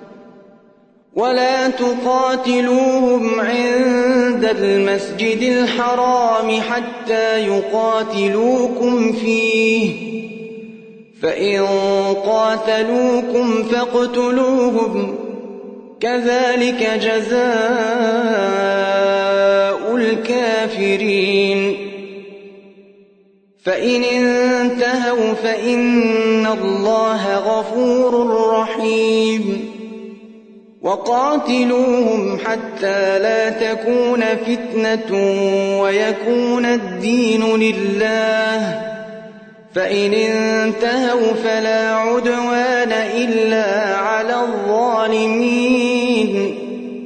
ولا تقاتلوهم عند المسجد الحرام حتى يقاتلوكم فيه فإن قاتلوكم فاقتلوهم كذلك جزاء الكافرين فإن انتهوا فإن الله غفور رحيم وقاتلوهم حتى لا تكون فتنة ويكون الدين لله فإن انتهوا فلا عدوان إلا على الظالمين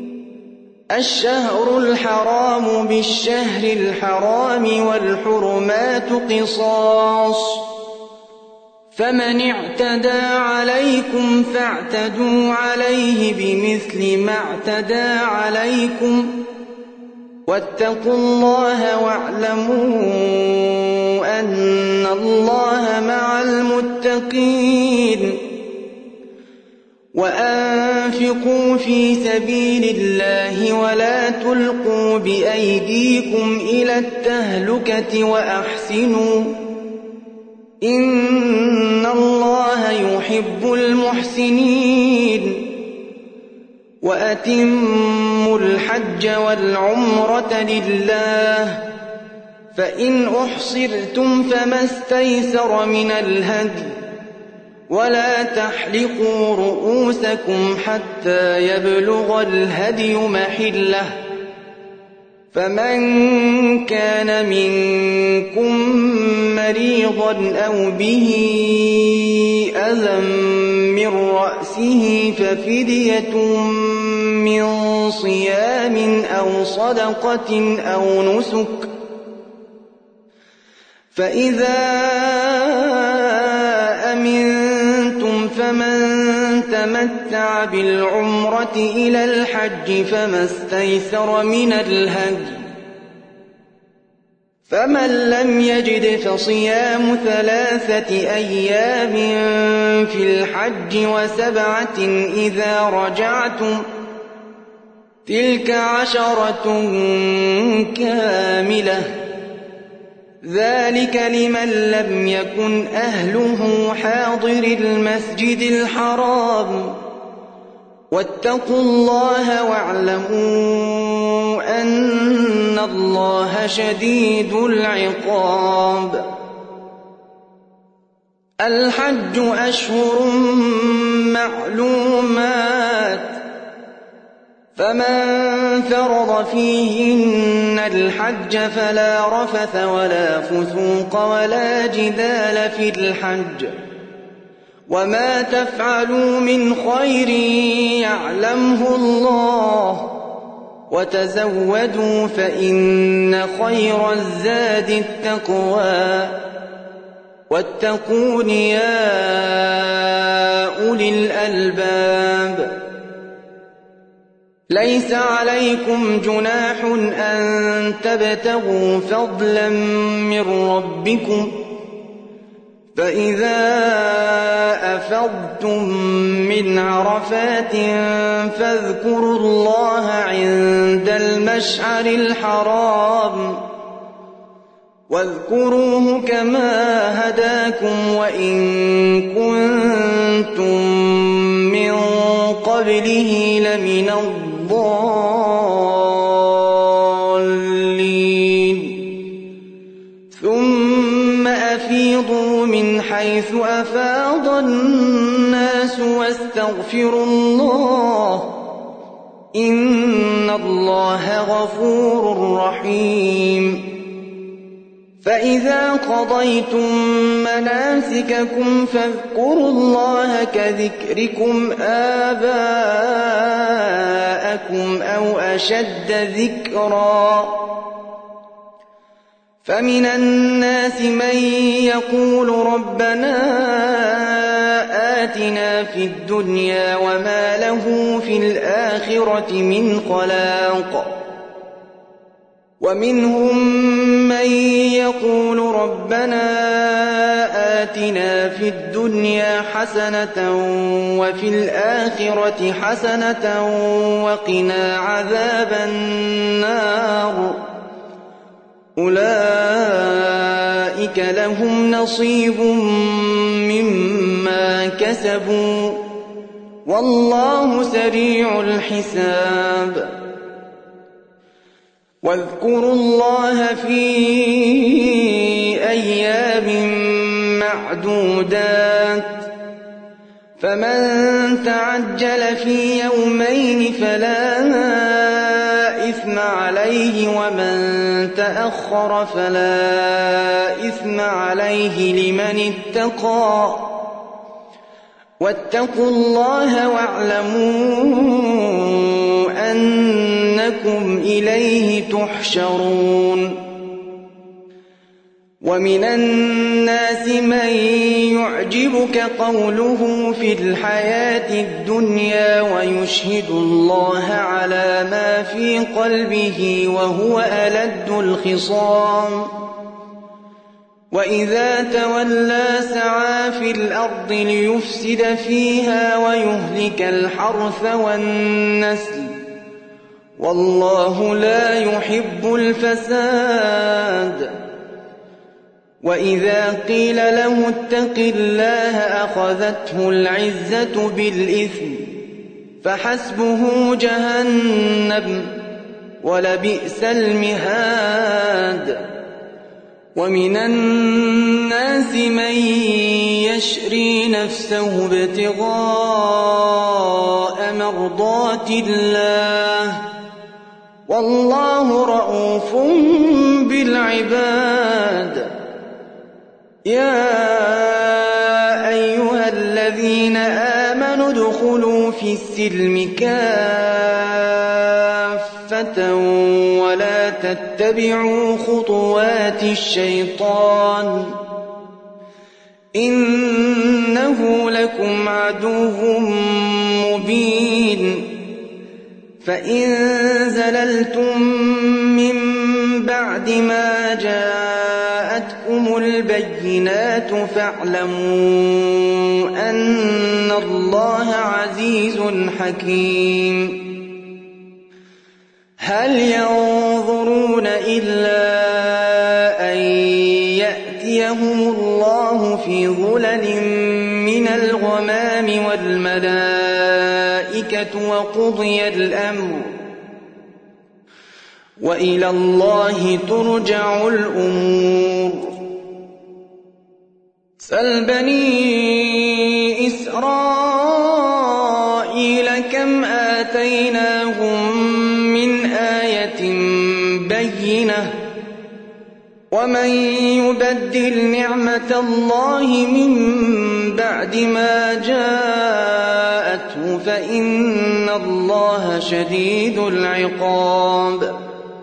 الشهر الحرام بالشهر الحرام والحرمات قصاص فمن اعتدى عليكم فاعتدوا عليه بمثل ما اعتدى عليكم واتقوا الله واعلموا أن الله مع المتقين وأنفقوا في سبيل الله ولا تلقوا بأيديكم إلى التهلكة وأحسنوا إن الله يحب المحسنين وأتموا الحج والعمرة لله فإن أحصرتم فما استيسر من الهدي ولا تحلقوا رؤوسكم حتى يبلغ الهدي محله فمن كان منكم مريضا أو به أذى من رأسه ففدية من صيام أو صدقة أو نسك فإذا أمنتم فمن تمتع بالعمرة إلى الحج فما استيسر من الهدي فمن لم يجد فصيام 3 أيام في الحج و7 إذا رجعتم تلك 10 كاملة ذلك لمن لم يكن أهله حاضر المسجد الحرام واتقوا الله واعلموا أن الله شديد العقاب الحج أشهر معلومات فمن فرض فيهن الحج فلا رفث ولا فسوق ولا جدال في الحج وما تفعلوا من خير يعلمه الله وتزودوا فإن خير الزاد التقوى واتقون يا أولي الألباب ليس عليكم جناح أن تبتغوا فضلا من ربكم فإذا أفضتم من عرفات فاذكروا الله عند المشعر الحرام واذكروه كما هداكم وإن كنتم من قبله لمن الضالين أفاض الناس واستغفروا الله إن الله غفور رحيم فإذا قضيتم مناسككم فاذكروا الله كذكركم آباءكم أو أشد ذكرا فمن الناس من يقول ربنا آتنا في الدنيا وما له في الآخرة من خلاق ومنهم من يقول ربنا آتنا في الدنيا حسنة وفي الآخرة حسنة وقنا عذاب النار أولئك لهم نصيب مما كسبوا والله سريع الحساب واذكروا الله في أيام معدودات فمن تعجل في يومين فلا إثم عليه ومن تأخر فلا إثم عليه لمن اتقى واتقوا الله واعلموا أنكم إليه تحشرون ومن الناس من يعجبك قوله في الحياة الدنيا ويشهد الله على ما في قلبه وهو ألد الخصام وإذا تولى سعى في الأرض ليفسد فيها ويهلك الحرث والنسل والله لا يحب الفساد وإذا قيل له اتق الله أخذته العزة بالإثم فحسبه جهنم ولبئس المهاد ومن الناس من يشري نفسه ابتغاء مرضات الله والله رءوف بالعباد يا أيها الذين آمنوا ادخلوا في السلم كافة ولا تتبعوا خطوات الشيطان إنه لكم عدو مبين فإن زللتم من بعد ما جاءتكم البينات فاعلموا أن الله عزيز حكيم هل ينظرون إلا أن يأتيهم الله في ظلل من الغمام والملائكة وقضي الأمر وإلى الله ترجع الأمور سل بني إسرائيل كم آتيناهم من آية بينة ومن يبدل نعمة الله من بعد ما جاءته فإن الله شديد العقاب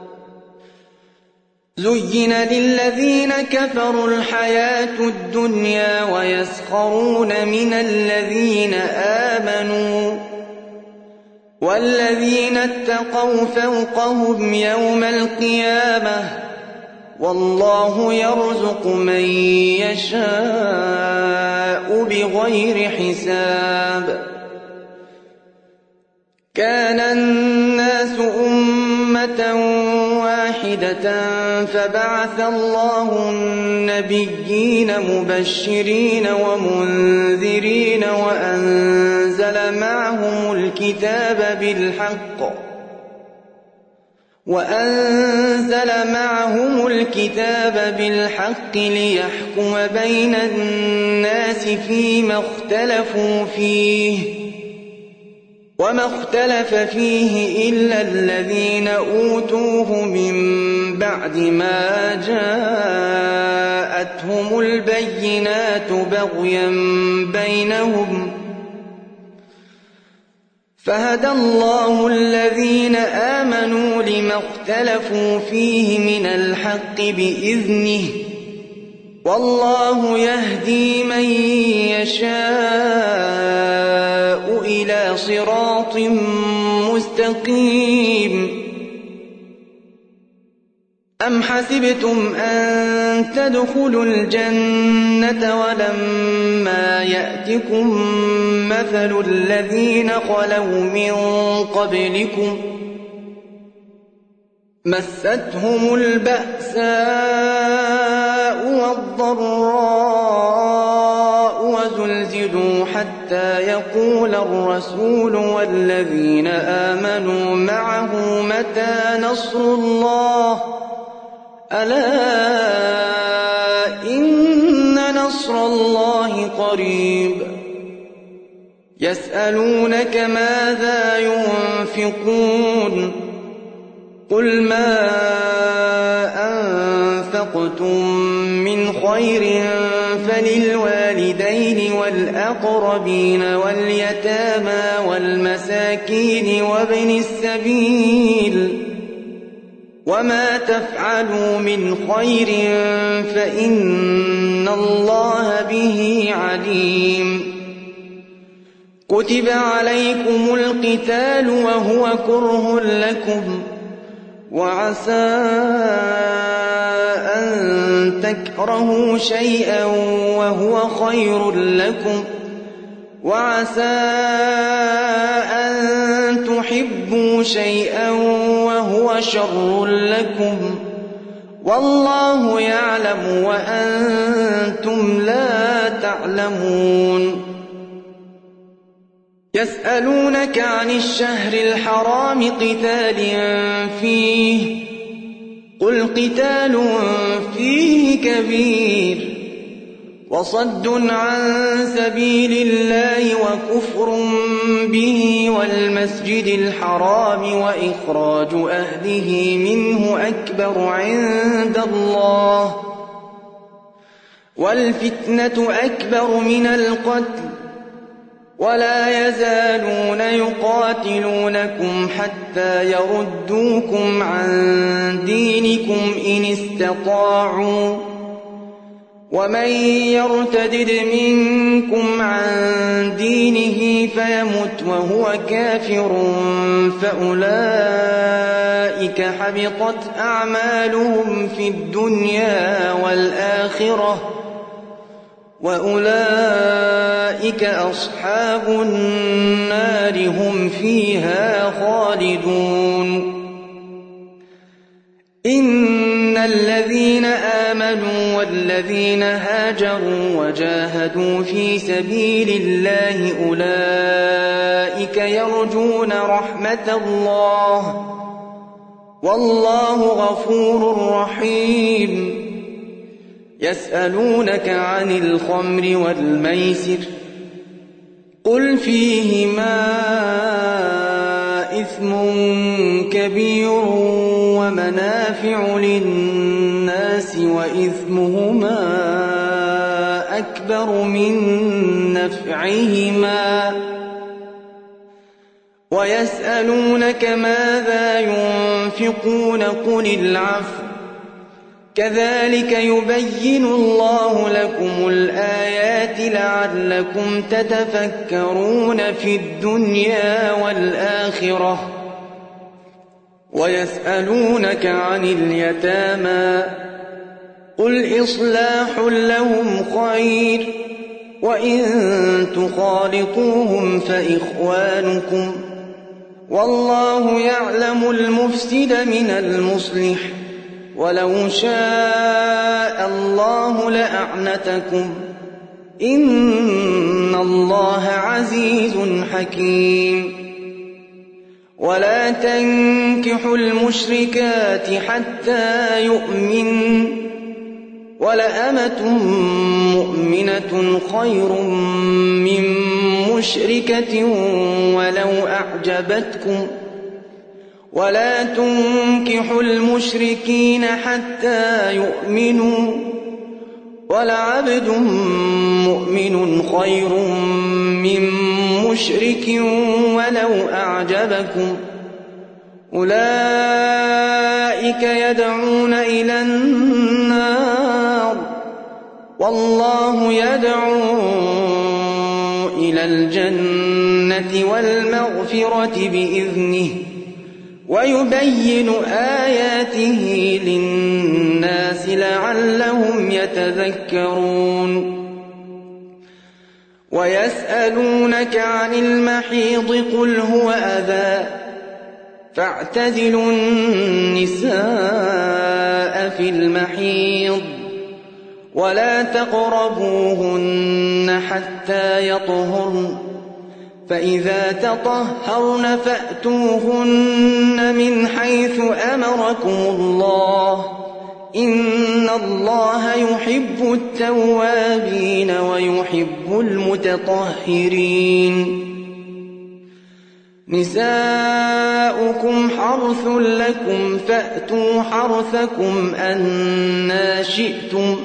زين للذين كفروا الحياة الدنيا ويسخرون من الذين آمنوا والذين اتقوا فوقهم يوم القيامة والله يرزق من يشاء بغير حساب كان الناس أمة واحدة فبعث الله النبيين مبشرين ومنذرين وأنزل معهم الكتاب بالحق وأنزل معهم الكتاب بالحق ليحكم بين الناس فيما اختلفوا فيه وما اختلف فيه إلا الذين أوتوه من بعد ما جاءتهم البينات بغيا بينهم فهدى الله الذين آمنوا لما اختلفوا فيه من الحق بإذنه والله يهدي من يشاء إلى صراط مستقيم أم حسبتم أن تدخلوا الجنة ولما يأتكم مثل الذين خلوا من قبلكم مستهم البأساء والضراء وزلزلوا حتى يقول الرسول والذين آمنوا معه متى نصر الله ألا إن نصر الله قريب يسألونك ماذا ينفقون قل ما أنفقتم من خير فللوالدين والأقربين واليتامى والمساكين وابن السبيل وما تفعلوا من خير فإن الله به عليم كتب عليكم القتال وهو كره لكم وعسى أن تكرهوا شيئا وهو خير لكم وعسى أن تحبوا شيئا وهو شر لكم والله يعلم وأنتم لا تعلمون يسألونك عن الشهر الحرام قتال فيه قل قتال فيه كبير وصد عن سبيل الله وكفر به والمسجد الحرام وإخراج أهله منه أكبر عند الله والفتنة أكبر من القتل ولا يزالون يقاتلونكم حتى يردوكم عن دينكم إن استطاعوا ومن يرتدد منكم عن دينه فيمت وهو كافر فأولئك حبطت أعمالهم في الدنيا والآخرة وأولئك أصحاب النار هم فيها خالدون إن الذين آمنوا والذين هاجروا وجاهدوا في سبيل الله أولئك يرجون رحمة الله والله غفور رحيم يسألونك عن الخمر والميسر قل فيهما إثم كبير ومنافع للناس وإثمهما أكبر من نفعهما ويسألونك ماذا ينفقون قل العفو كذلك يبين الله لكم الآيات لعلكم تتفكرون في الدنيا والآخرة ويسألونك عن اليتامى قل إصلاح لهم خير وإن تخالطوهم فإخوانكم والله يعلم المفسد من المصلح ولو شاء الله لأعنتكم إن الله عزيز حكيم ولا تنكحوا المشركات حتى يؤمن ولأمة مؤمنة خير من مشركة ولو أعجبتكم ولا تنكحوا المشركين حتى يؤمنوا ولعبد مؤمن خير من مشرك ولو أعجبكم أولئك يدعون إلى النار والله يدعو إلى الجنة والمغفرة بإذنه ويبين آياته للناس لعلهم يتذكرون ويسألونك عن المحيض قل هو أذى فاعتزلوا النساء في المحيض ولا تقربوهن حتى يطهرن فإذا تطهرن فأتوهن من حيث أمركم الله إن الله يحب التوابين ويحب المتطهرين نساؤكم حرث لكم فأتوا حرثكم أنى شئتم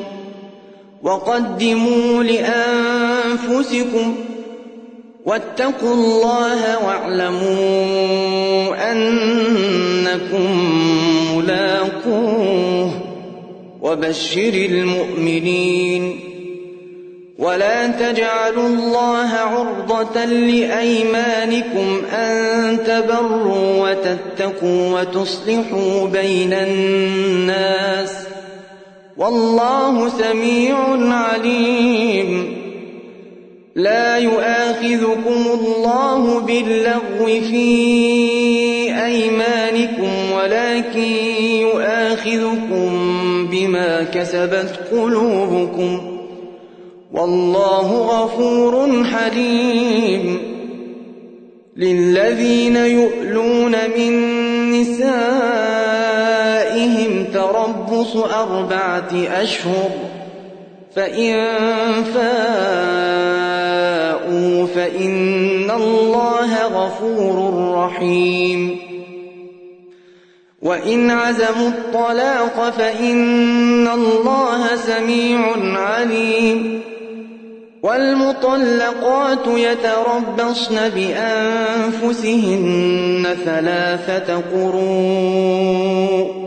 وقدموا لأنفسكم واتقوا الله واعلموا أنكم ملاقوه وبشر المؤمنين ولا تجعلوا الله عرضة لأيمانكم أن تبروا وتتقوا وتصلحوا بين الناس والله سميع عليم لا يؤاخذكم الله باللغو في أيمانكم ولكن يؤاخذكم بما كسبت قلوبكم والله غفور حليم للذين يؤلون من نسائهم تربص 4 أشهر فإن فاءوا فإن الله غفور رحيم وإن عزموا الطلاق فإن الله سميع عليم والمطلقات يتربصن بأنفسهن 3 قروء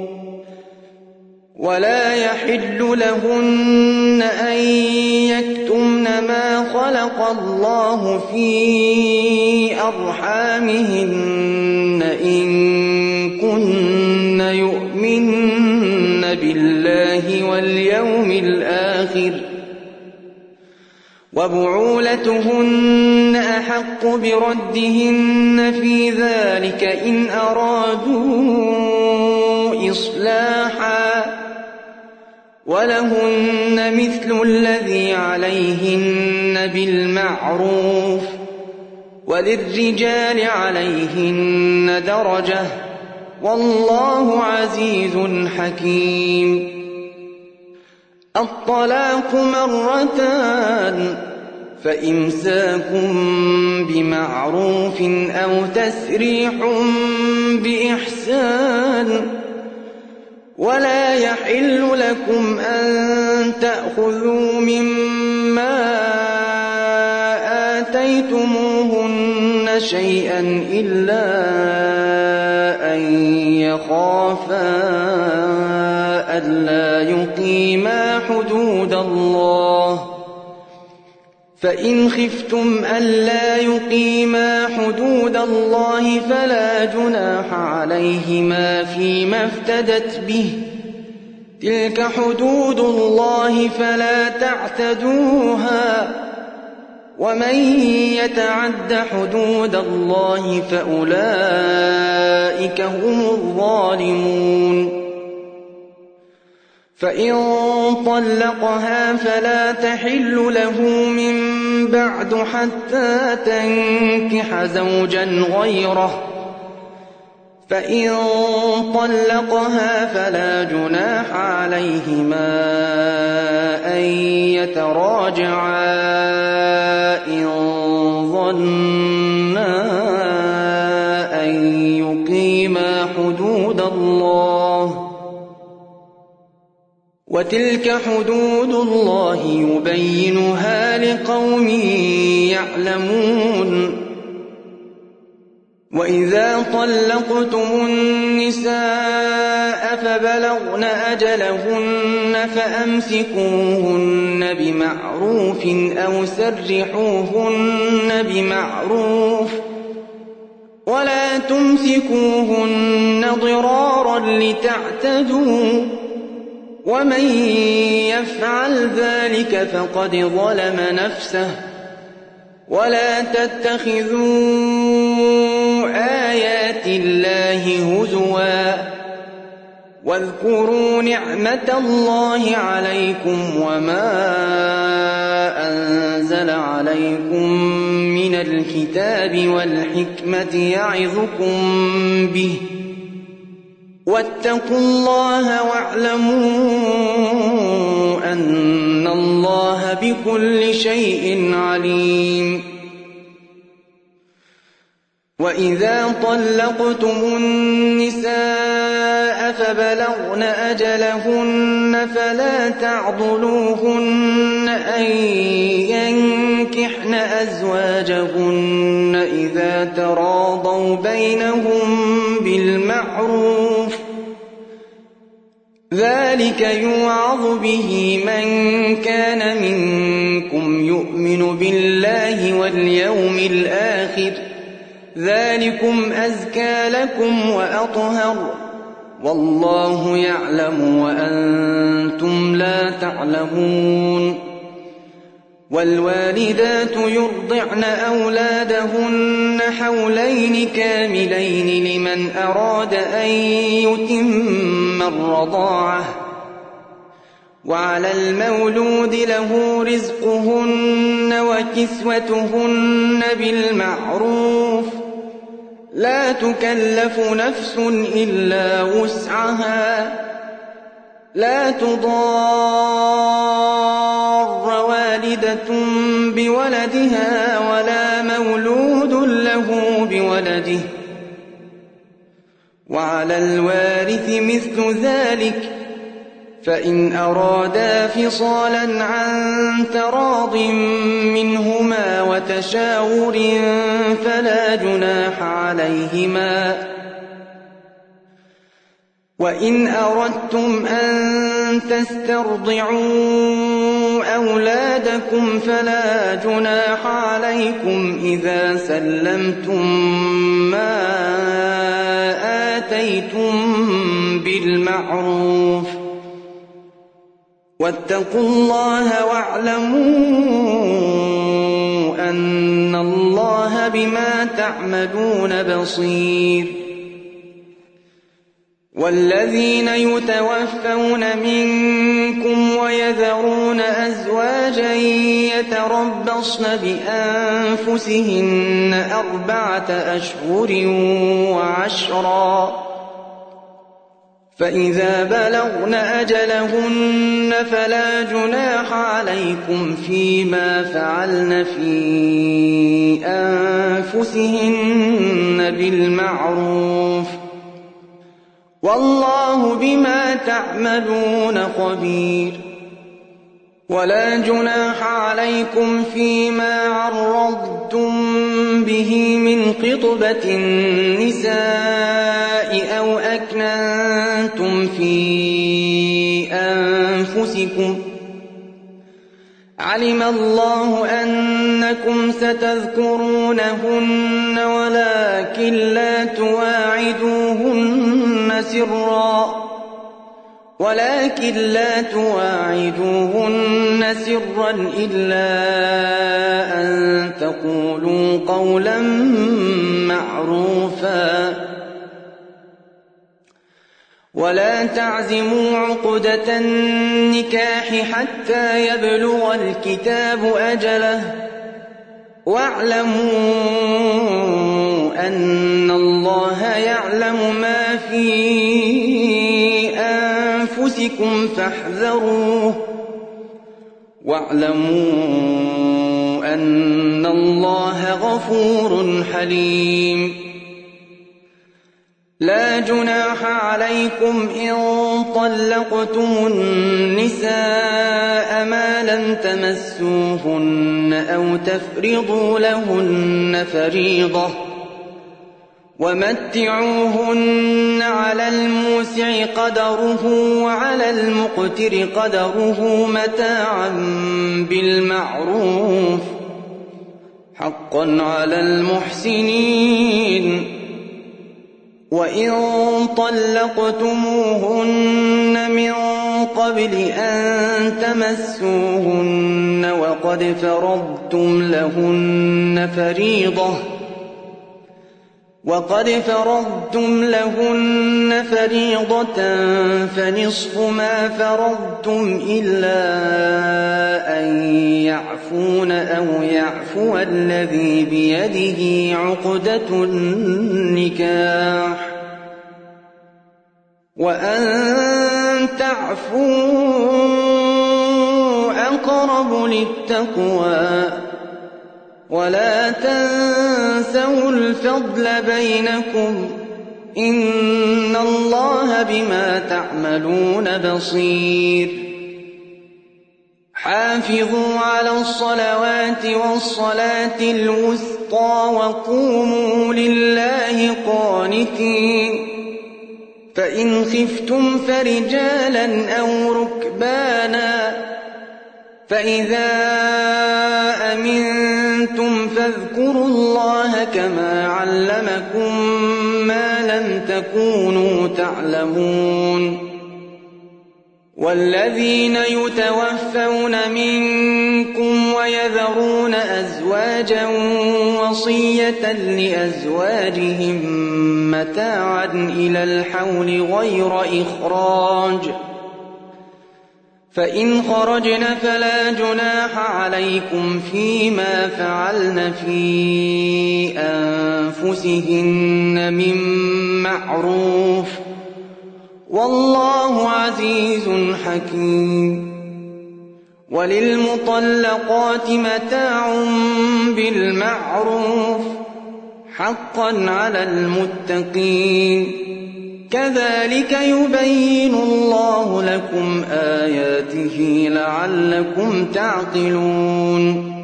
ولا يحل لهن أن يكتمن ما خلق الله في أرحامهن إن كن يؤمن بالله واليوم الآخر وبعولتهن أحق بردهن في ذلك إن أرادوا إصلاحا ولهن مثل الذي عليهن بالمعروف وللرجال عليهن درجة والله عزيز حكيم الطلاق 2 فإمساك بمعروف أو تسريح بإحسان ولا يحل لكم أن تأخذوا مما آتيتموهن شيئا إلا أن يخافا ألا يقيما حدود الله فإن خفتم ألا يقيما حدود الله فلا جناح عليهما فيما افتدت به تلك حدود الله فلا تعتدوها ومن يتعد حدود الله فأولئك هم الظالمون فإن طلقها فلا تحل له من بعد حتى تنكح زوجا غيره فإن طلقها فلا جناح عليهما أن يتراجعا إن ظنا أن يقيما حدود الله، وتلك حدود الله يبينها لقوم يعلمون. وإذا طلقتم النساء فبلغن أجلهن فأمسكوهن بمعروف أو سرحوهن بمعروف، ولا تمسكوهن ضرارا لتعتدوا، ومن يفعل ذلك فقد ظلم نفسه. ولا تتخذوا آيات الله هزوا، واذكروا نعمة الله عليكم وما أنزل عليكم من الكتاب والحكمة يعظكم به، واتقوا الله واعلموا أن الله بكل شيء عليم. وإذا طلقتم النساء فبلغن أجلهن فلا تعضلوهن أن ينكحن أزواجهن إذا تراضوا بينهم بالمعروف، ذلك يوعظ به من كان منكم يؤمن بالله واليوم الآخر، ذلكم أزكى لكم وأطهر، والله يعلم وأنتم لا تعلمون. والوالدات يرضعن أولادهن حولين كاملين لمن أراد أن يتم الرضاعة، وعلى المولود له رزقهن وكسوتهن بالمعروف، لا تكلف نفس إلا وسعها، لا تضار والدة بولدها ولا مولود له بولده، وعلى الوارث مثل ذلك، فإن أرادا فصالا عن تراض منهما وتشاور فلا جناح عليهما. وإن أردتم أن تسترضعوا أولادكم فلا جناح عليكم إذا سلمتم ما آتيتم بالمعروف، واتقوا الله واعلموا أن الله بما تعملون بصير. والذين يتوفون منكم ويذرون أزواجا يتربصن بأنفسهن 4 أشهر وعشرا، فإذا بلغن أجلهن فلا جناح عليكم فيما فعلن في أنفسهن بالمعروف، والله بما تعملون خبير. ولا جناح عليكم فيما عرضتم به من خطبة النساء أو أكننتم في أنفسكم، علم الله أنكم ستذكرونهن ولكن لا تواعدوهن سرا إلا أن تقولوا قولا معروفا. ولا تعزموا عقدة النكاح حتى يبلغ الكتاب أجله، واعلموا أن الله يعلم ما في أنفسكم فاحذروه واعلموا أن الله غفور حليم لا جناح عليكم إن طلقتم النساء ما لم تمسوهن أو تفرضوا لهن فريضة ومتعوهن على الموسع قدره وعلى المقتر قدره متاعا بالمعروف حقا على المحسنين وإن طلقتموهن من قبل أن تمسوهن وقد فرضتم لهن فريضة فنصف ما فرضتم إلا أن يعفون أو يعفو الذي بيده عقدة النكاح وأن تعفوا أقرب للتقوى ولا تنسوا الفضل بينكم إن الله بما تعملون بصير حافظوا على الصلوات والصلاة الوسطى وقوموا لله قانتين فإن خفتم فرجالا أو ركبانا فإذا أمنتم فاذكروا الله كما علمكم ما لم تكونوا تعلمون والذين يتوفون منكم ويذرون أزواجا وصية لأزواجهم متاعا إلى الحول غير إخراج فإن خرجن فلا جناح عليكم فيما فعلن في أنفسهن من معروف والله عزيز حكيم وللمطلقات متاع بالمعروف حقا على المتقين كذلك يبين الله لكم آياته لعلكم تعقلون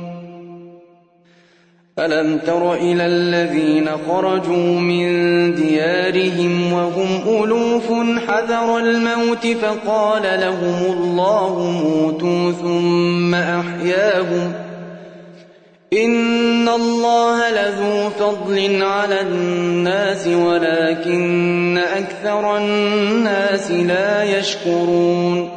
ألم تر إلى الذين خرجوا من ديارهم وهم ألوف حذر الموت فقال لهم الله موتوا ثم أحياهم إن الله لذو فضل على الناس ولكن أكثر الناس لا يشكرون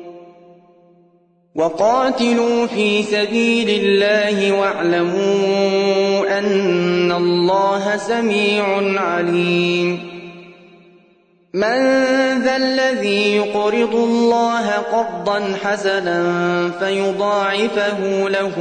وقاتلوا في سبيل الله واعلموا أن الله سميع عليم من ذا الذي يقرض الله قرضا حسنا فيضاعفه له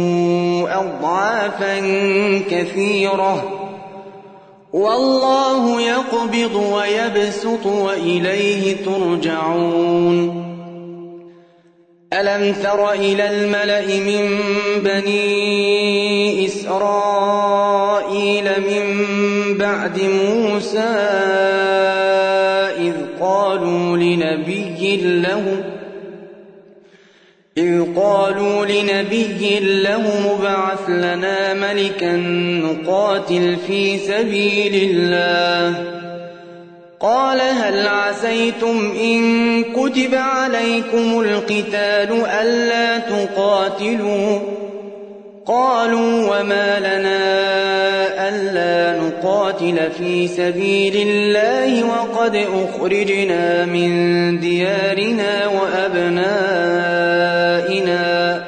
أضعافا كثيرة والله يقبض ويبسط وإليه ترجعون ألم تر إلى الملأ من بني إسرائيل من بعد موسى إذ قالوا لنبي له مبعث لنا ملكا نقاتل في سبيل الله قال هل عسيتم إن كتب عليكم القتال ألا تقاتلوا قالوا وما لنا ألا نقاتل في سبيل الله وقد أخرجنا من ديارنا وأبنائنا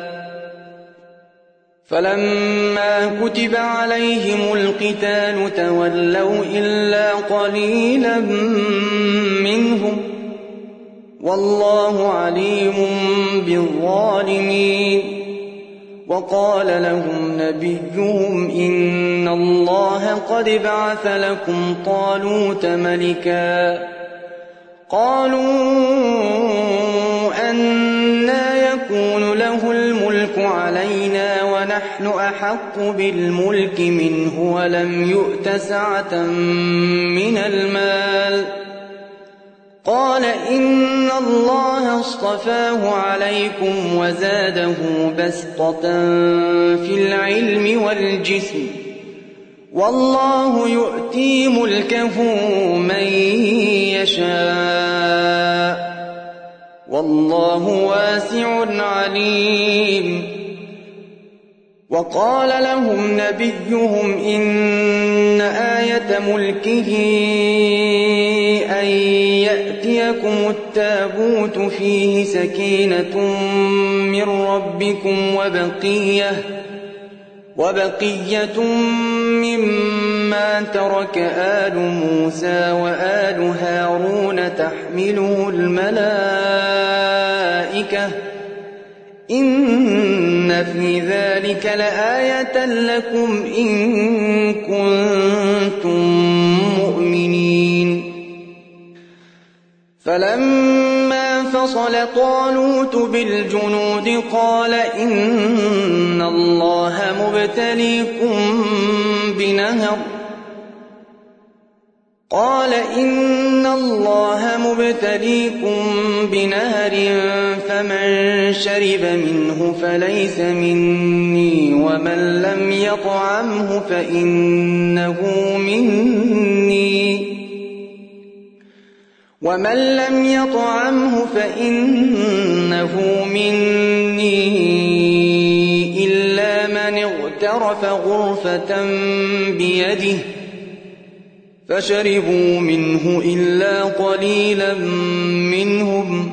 فلما كتب عليهم القتال تولوا إلا قليلا منهم والله عليم بالظالمين وقال لهم نبيهم إن الله قد بعث لكم طالوت ملكا قالوا أنى يكون له الملك علينا ونحن أحق بالملك منه ولم يؤت سعة من المال قال إن الله اصطفاه عليكم وزاده بسطة في العلم والجسم والله يؤتي ملكه من يشاء والله واسع عليم وقال لهم نبيهم إن آية ملكه أن يأتيكم التابوت فيه سكينة من ربكم وبقية مما ترك آل موسى وآل هارون تحمله الملائكة إن في ذلك لآية لكم إن كنتم مؤمنين فلما فصل طالوت بالجنود قال إن الله مبتليكم بنهر فمن شرب منه فليس مني ومن لم يطعمه فإنه مني إلا من اغترف غرفة بيده فشربوا منه إلا قليلا منهم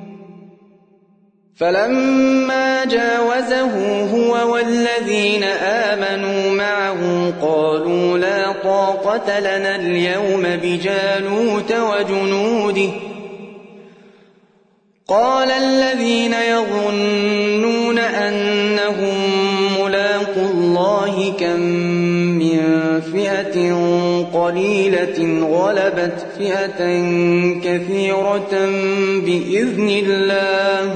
فلما جاوزه هو والذين آمنوا معه قالوا لا طاقة لنا اليوم بجالوت وجنوده قال الذين يظنون أنهم ملاقو الله كم من فئة قليلة غلبت فئة كثيرة بإذن الله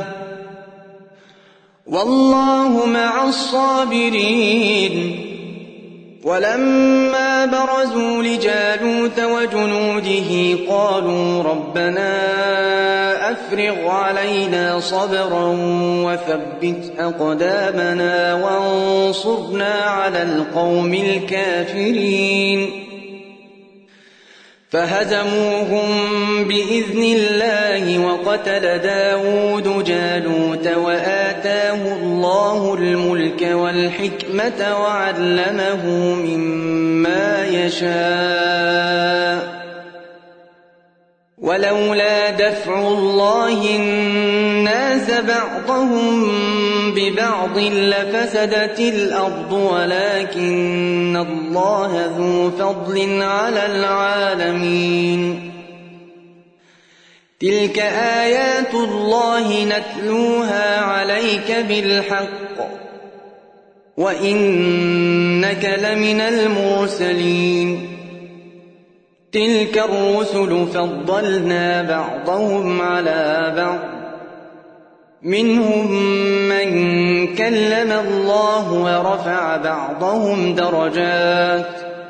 والله مع الصابرين ولما برزوا لجالوت وجنوده قالوا ربنا أفرغ علينا صبرا وثبت أقدامنا وانصرنا على القوم الكافرين فهزموهم بإذن الله وقتل داود جالوت وآتاه الله الملك والحكمة وعلمه مما يشاء ولولا دفع الله الناس بعضهم ببعض لفسدت الأرض ولكن الله ذو فضل على العالمين تلك آيات الله نتلوها عليك بالحق وإنك لمن المرسلين تلك الرسل فضلنا بعضهم على بعض منهم من كلم الله ورفع بعضهم درجات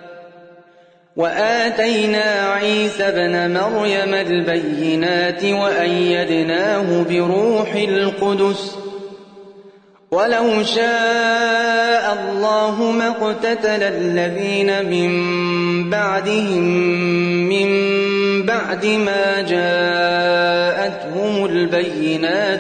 وآتينا عيسى ابن مريم البينات وأيدناه بروح القدس ولو شاء الله ما اقتتل الذين من بعدهم من بعد ما جاءتهم البينات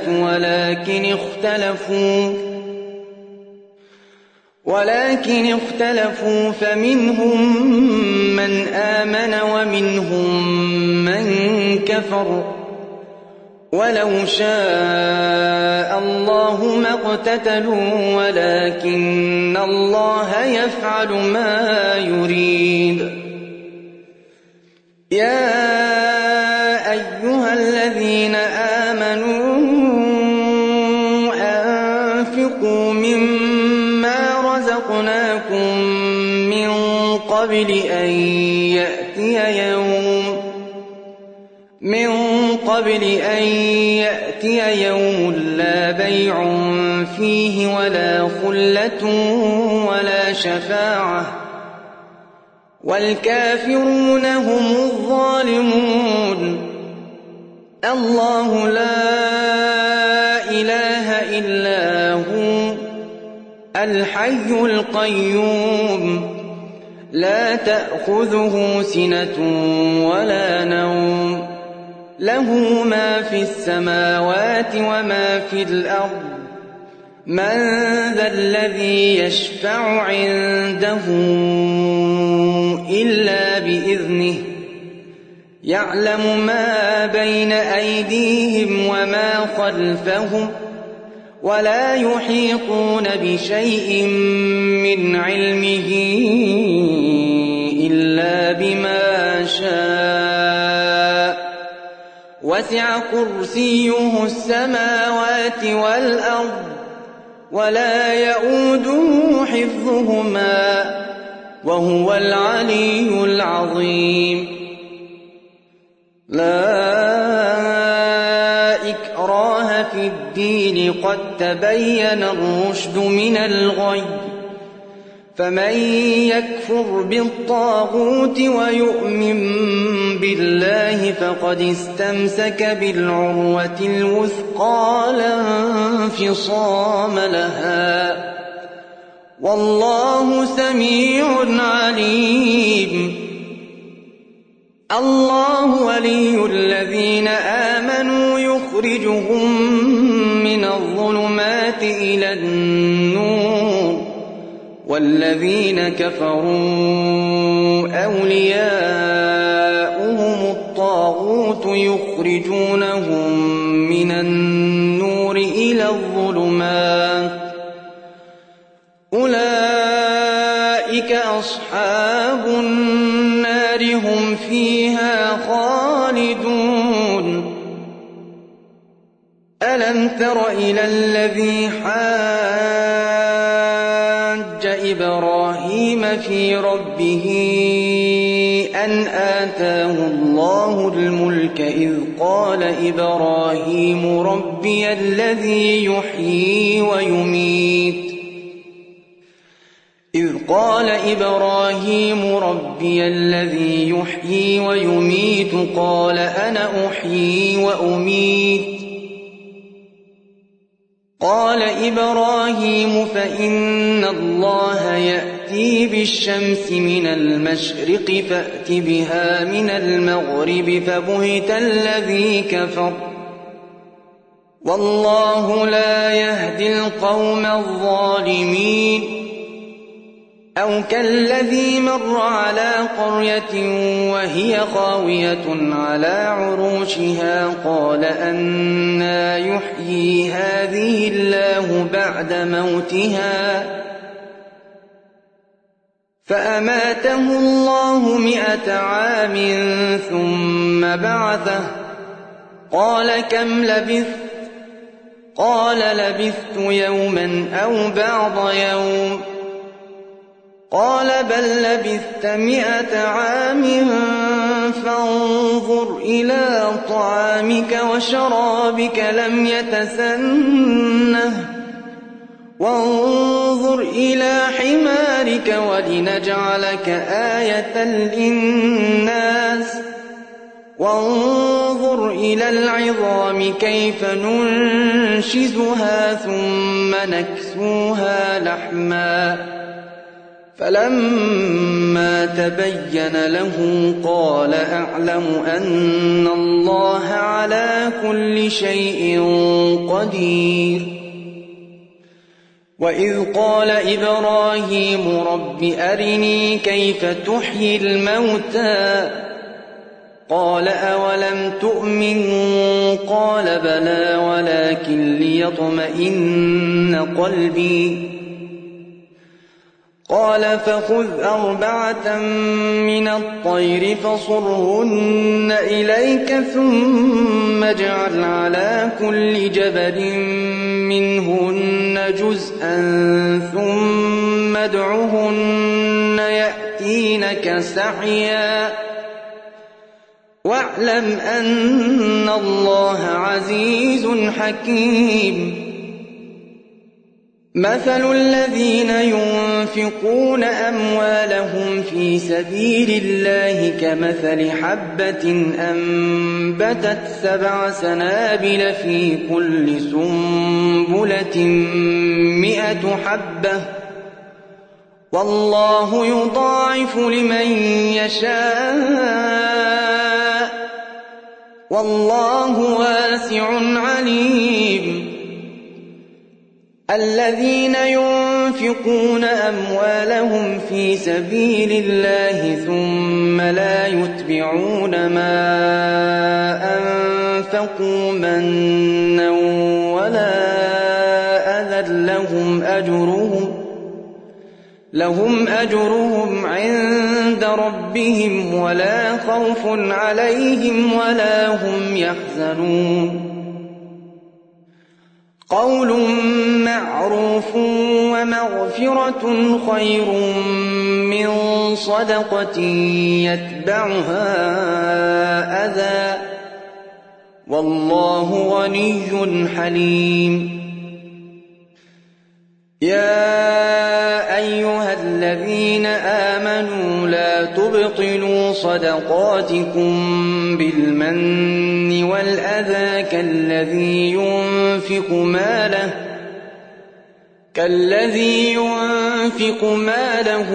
ولكن اختلفوا فمنهم من آمن ومنهم من كفر ولو شاء الله ما اقتتلوا ولكن الله يفعل ما يريد يا أيها الذين آمنوا أنفقوا مما من قبل أن يأتي يوم لا بيع فيه ولا خلة ولا شفاعة والكافرون هم الظالمون. الله لا إله إلا هو الحي القيوم لا تأخذه سنة ولا نوم له ما في السماوات وما في الأرض. من ذا الذي يشفع عنده إلا بإذنه يعلم ما بين أيديهم وما خلفهم ولا يحيطون بشيء من علمه إلا بما شاء وسع كرسيه السماوات والأرض ولا يؤوده حفظهما وهو العلي العظيم. لا إكراه في الدين قد تبين الرشد من الغي فمن يكفر بالطاغوت ويؤمن بالله فقد استمسك بالعروة الوثقى لا انفصام لها والله سميع عليم. الله ولي الذين آمنوا يخرجهم من الظلمات إلى النور والذين كفروا أولياؤهم الطاغوت يخرجونهم من النور إلى الظلمات أولئك أصحاب النار هم فيها خالدون. ألم تر إلى الذي حاج إبراهيم في ربه أن آتاه الله الملك إذ قال إبراهيم ربي الذي يحيي ويميت قال أنا أحيي وأميت قال إبراهيم فإن الله يأتي بالشمس من المشرق فأت بها من المغرب فبهت الذي كفر والله لا يهدي القوم الظالمين. أو كالذي مر على قرية وهي خاوية على عروشها قال أنى يحيي هذه الله بعد موتها فأماته الله 100 عام ثم بعثه قال كم لبثت قال لبثت يوما أو بعض يوم قال بل لبثت 100 عام فانظر إلى طعامك وشرابك لم يتسنه وانظر إلى حمارك ولنجعلك آية للناس وانظر إلى العظام كيف ننشزها ثم نكسوها لحما فلما تبين له قال أعلم أن الله على كل شيء قدير. وإذ قال إبراهيم رب أرني كيف تحيي الموتى قال أولم تؤمن قال بلى ولكن ليطمئن قلبي قال فخذ 4 من الطير فصرهن إليك ثم اجعل على كل جبل منهن جزءا ثم وادعهن يأتينك سعيا واعلم أن الله عزيز حكيم مثل الذين ينفقون أموالهم في سبيل الله كمثل حبة أنبتت 7 سنابل في كل سنبلة 100 حبة والله يضاعف لمن يشاء والله واسع عليم الذين ينفقون أموالهم في سبيل الله ثم لا يتبعون ما أنفقوا منا ولا أذى لهم أجرهم عند ربهم ولا خوف عليهم ولا هم يحزنون قول معروف ومغفرة خير من صدقة يتبعها أذى والله غني حليم يا أيها الذين آمنوا لا تبطلوا صدقاتكم بالمن والأذى كالذي ينفق ماله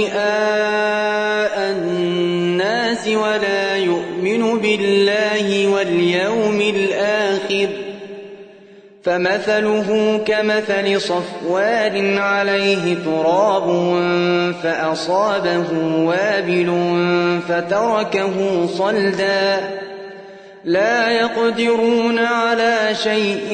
رئاء الناس ولا يؤمن بالله واليوم الآخر فمثله كمثل صفوان عليه تراب فأصابه وابل فتركه صلدا لا يقدرون على شيء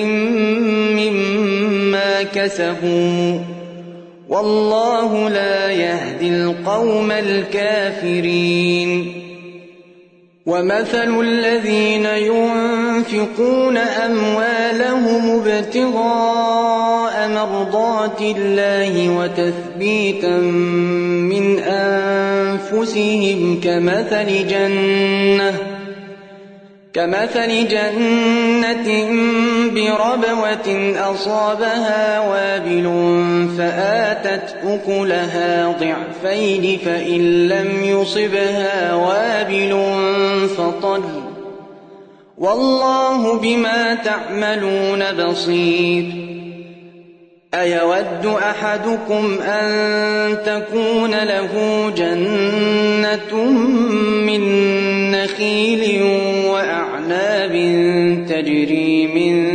مما كسبوا والله لا يهدي القوم الكافرين ومثل الذين ينفقون أموالهم ابتغاء مرضات الله وتثبيتا من أنفسهم كمثل جنة بربوة أصابها وابل فآتت أكلها ضعفين فإن لم يصبها وابل فطل والله بما تعملون بصير أيود أحدكم أن تكون له جنة من نخيل وأعناب تجري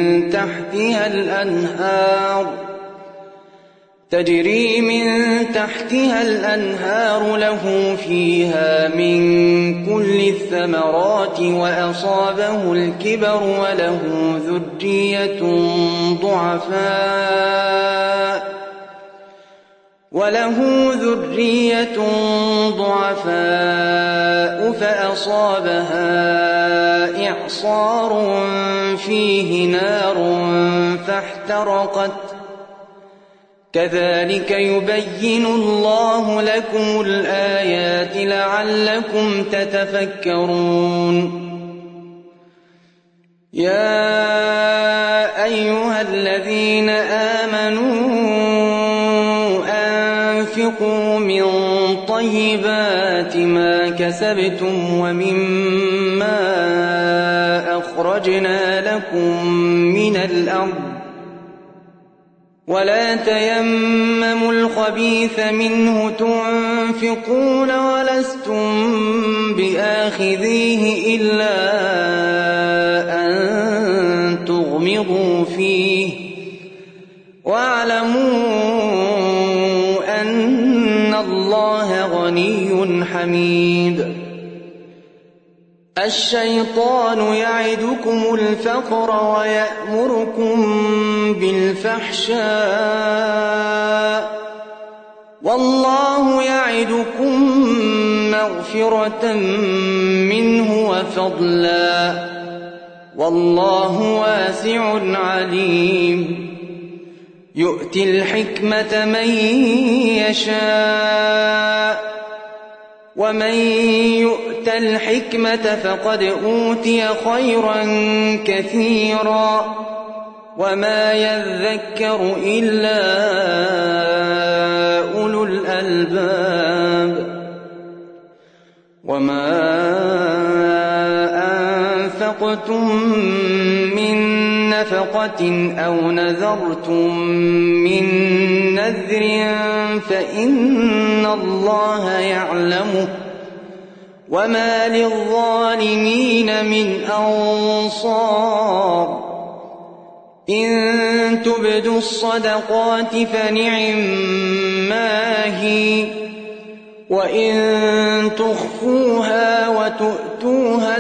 من تحتها الأنهار له فيها من كل الثمرات وأصابه الكبر وله ذرية ضعفاء فأصابها إعصار فيه نار فاحترقت كذلك يبين الله لكم الآيات لعلكم تتفكرون يا أيها الذين آمنوا أنفقوا من طيبات ما كسبتم ومما أخرجنا لكم من الأرض ولا تيمموا الخبيث منه تنفقون ولستم بآخذيه إلا أن تغمضوا فيه واعلموا أن الله غني حميد الشيطان يعدكم الفقر ويأمركم بالفحشاء والله يعدكم مغفرة منه وفضلا، والله واسع عليم. يؤتي الحكمة من يشاء ومن يؤت الحكمة فقد أوتي خيرا كثيرا وما يذكر إلا أولو الألباب وما أنفقتم من نفقة أو نذرتم من نذر فإن الله يعلمه وما للظالمين من أنصار إن تبدوا الصدقات فنعما هي وإن تخفوها وتؤتوها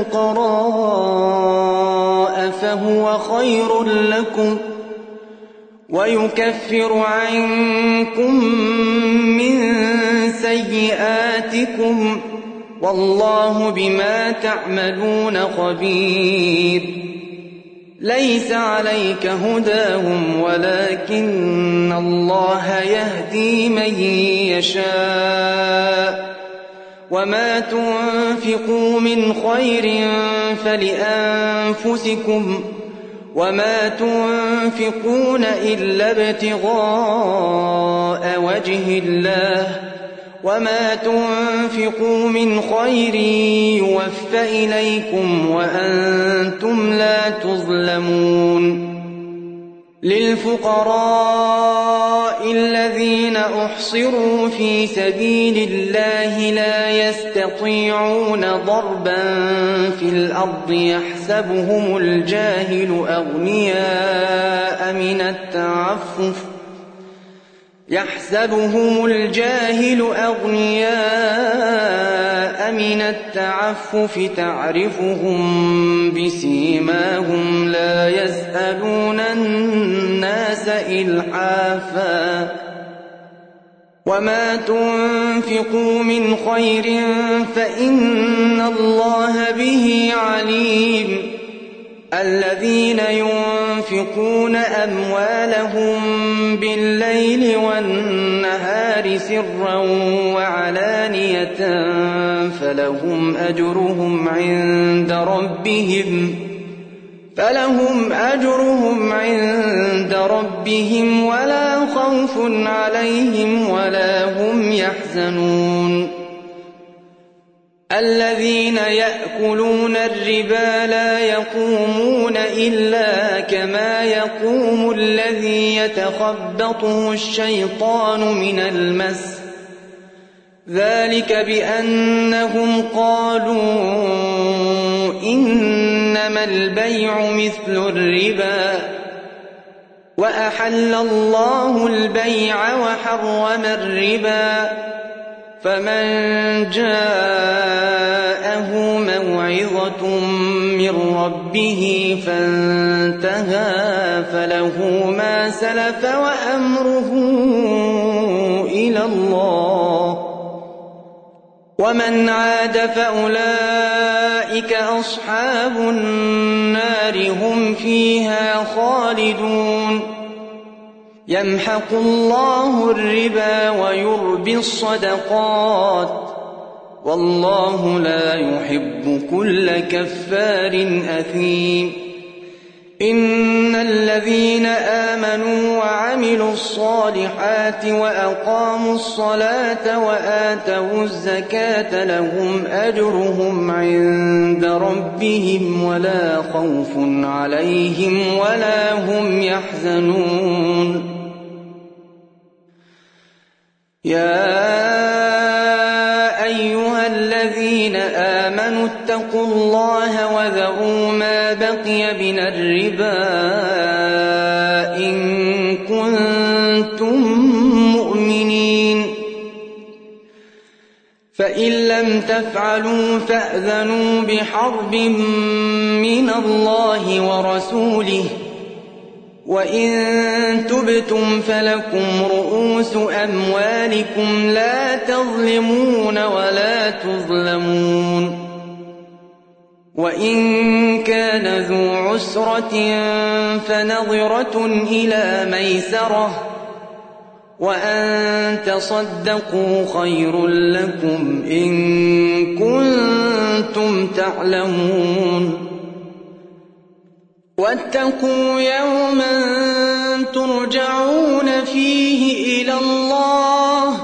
الفقراء فهو خير لكم ويكفر عنكم من سيئاتكم والله بما تعملون خبير ليس عليك هداهم ولكن الله يهدي من يشاء وما تنفقوا من خير فلأنفسكم وما تنفقون إلا ابتغاء وجه الله وما تنفقوا من خير يوفى إليكم وأنتم لا تظلمون للفقراء الذين أحصروا في سبيل الله لا يستطيعون ضربا في الأرض يحسبهم الجاهل أغنياء من التعفف تعرفهم بسيماهم لا يسألون الناس إلحافا وما تنفقوا من خير فإن الله به عليم الذين ينفقون أموالهم بالليل والنهار سرا وعلانية فلهم أجرهم عند ربهم ولا خوف عليهم ولا هم يحزنون الذين يأكلون الربا لا يقومون إلا كما يقوم الذي يتخبطه الشيطان من المس ذلك بأنهم قالوا إنما البيع مثل الربا وأحل الله البيع وحرم الربا فمن جاءه موعظة من ربه فانتهى فله ما سلف وأمره إلى الله ومن عاد فأولئك أصحاب النار هم فيها خالدون يمحق الله الربا ويربي الصدقات والله لا يحب كل كفار أثيم إن الذين آمنوا وعملوا الصالحات وأقاموا الصلاة وآتوا الزكاة لهم أجرهم عند ربهم ولا خوف عليهم ولا هم يحزنون يا أيها الذين آمنوا اتقوا الله وذروا ما بقي من الربا إن كنتم مؤمنين فإن لم تفعلوا فأذنوا بحرب من الله ورسوله وإن تبتم فلكم رؤوس أموالكم لا تظلمون ولا تظلمون وإن كان ذو عسرة فنظرة إلى ميسرة وأن تصدقوا خير لكم إن كنتم تعلمون واتقوا يوما ترجعون فيه إلى الله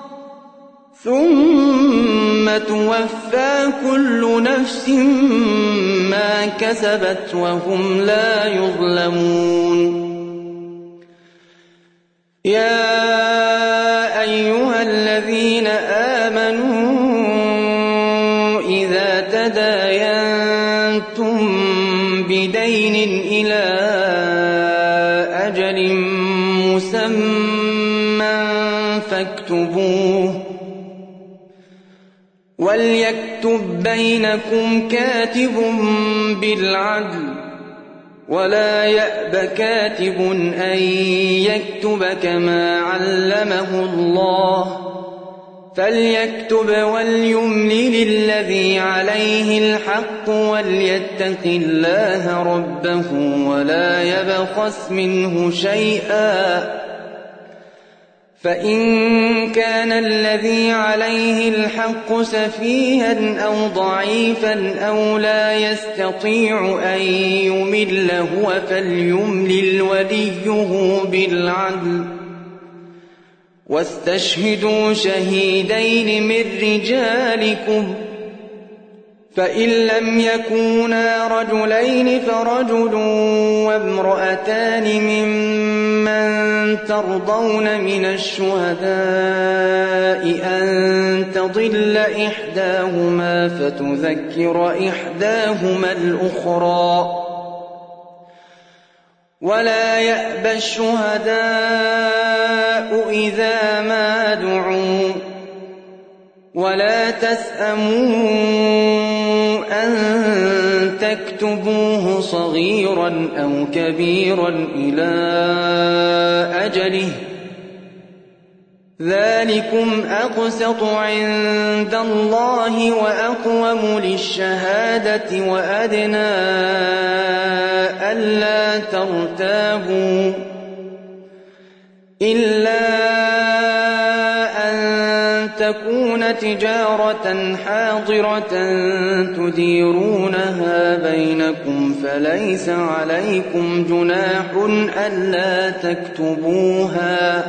ثم توفى كل نفس ما كسبت وهم لا يظلمون يا أيها الذين آمنوا إذا تداينتم بدين إلى أجل مسمى فاكتبوه وليكتب بينكم كاتب بالعدل ولا يأب كاتب أن يكتب كما علمه الله فليكتب وليملل الذي عليه الحق وليتق الله ربه ولا يبخس منه شيئا فإن كان الذي عليه الحق سفيها أو ضعيفا أو لا يستطيع أن يمل هو فليملل وليه بالعدل واستشهدوا شهيدين من رجالكم فإن لم يكونا رجلين فرجل وامرأتان ممن ترضون من الشهداء أن تضل إحداهما فتذكر إحداهما الأخرى ولا يأبى الشهداء إذا ما دعوا ولا تسأموا أن تكتبوه صغيرا أو كبيرا إلى أجله ذلكم أقسط عند الله وأقوم للشهادة وأدنى ألا ترتابوا إلا تكون تجارة حاضرة تديرونها بينكم فليس عليكم جناح ألا تكتبوها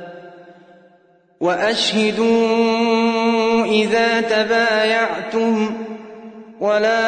وأشهدوا إذا تبايعتم ولا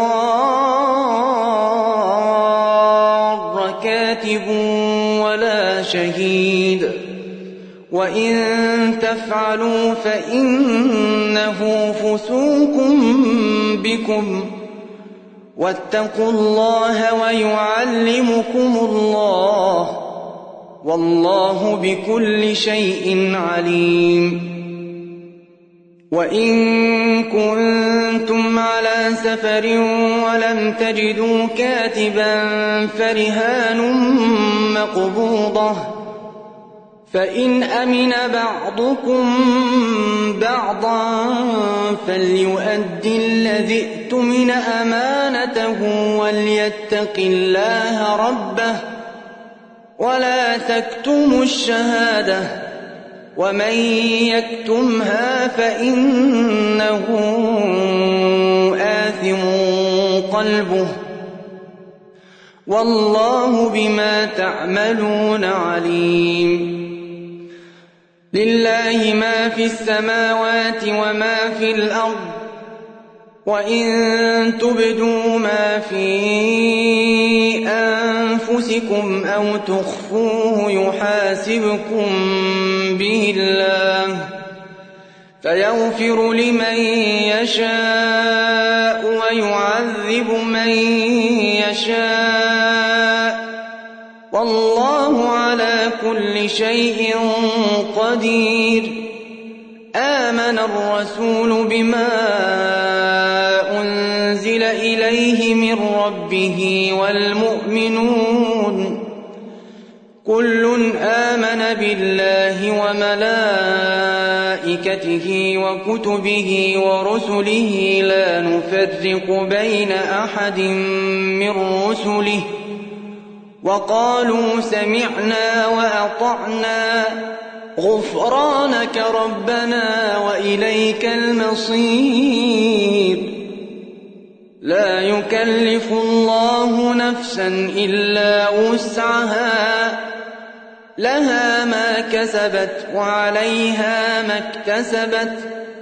يضار كاتب ولا شهيد وإن تفعلوا فإنه فسوق بكم واتقوا الله ويعلمكم الله والله بكل شيء عليم وإن كنتم على سفر ولم تجدوا كاتبا فرهان مقبوضة فإن أمن بعضكم بعضا فليؤدي الذي اؤتمن أمانته وليتق الله ربه ولا تكتموا الشهادة ومن يكتمها فإنه آثم قلبه والله بما تعملون عليم لله ما في السماوات وما في الأرض وإن تبدوا ما في أنفسكم أو تخفوه يحاسبكم به الله فيغفر لمن يشاء ويعذب من يشاء والله على كل شيء قدير آمن الرسول بما أنزل إليه من ربه والمؤمنون كل آمن بالله وملائكته وكتبه ورسله لا نفرق بين أحد من رسله وقالوا سمعنا وأطعنا غفرانك ربنا وإليك المصير لا يكلف الله نفسا إلا وسعها لها ما كسبت وعليها ما اكتسبت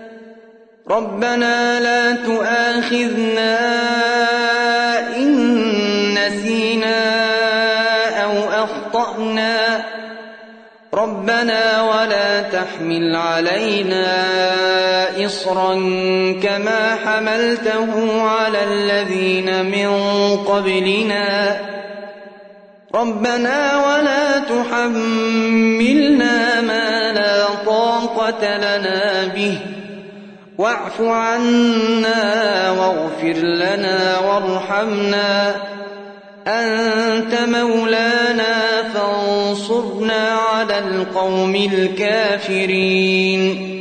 ربنا لا تؤاخذنا إن نسينا أو أخطأنا ربنا ولا تحمل علينا إصرا كما حملته على الذين من قبلنا ربنا ولا تحملنا ما لا طاقة لنا به واعف عنا واغفر لنا وارحمنا أنت مولانا فانصرنا على القوم الكافرين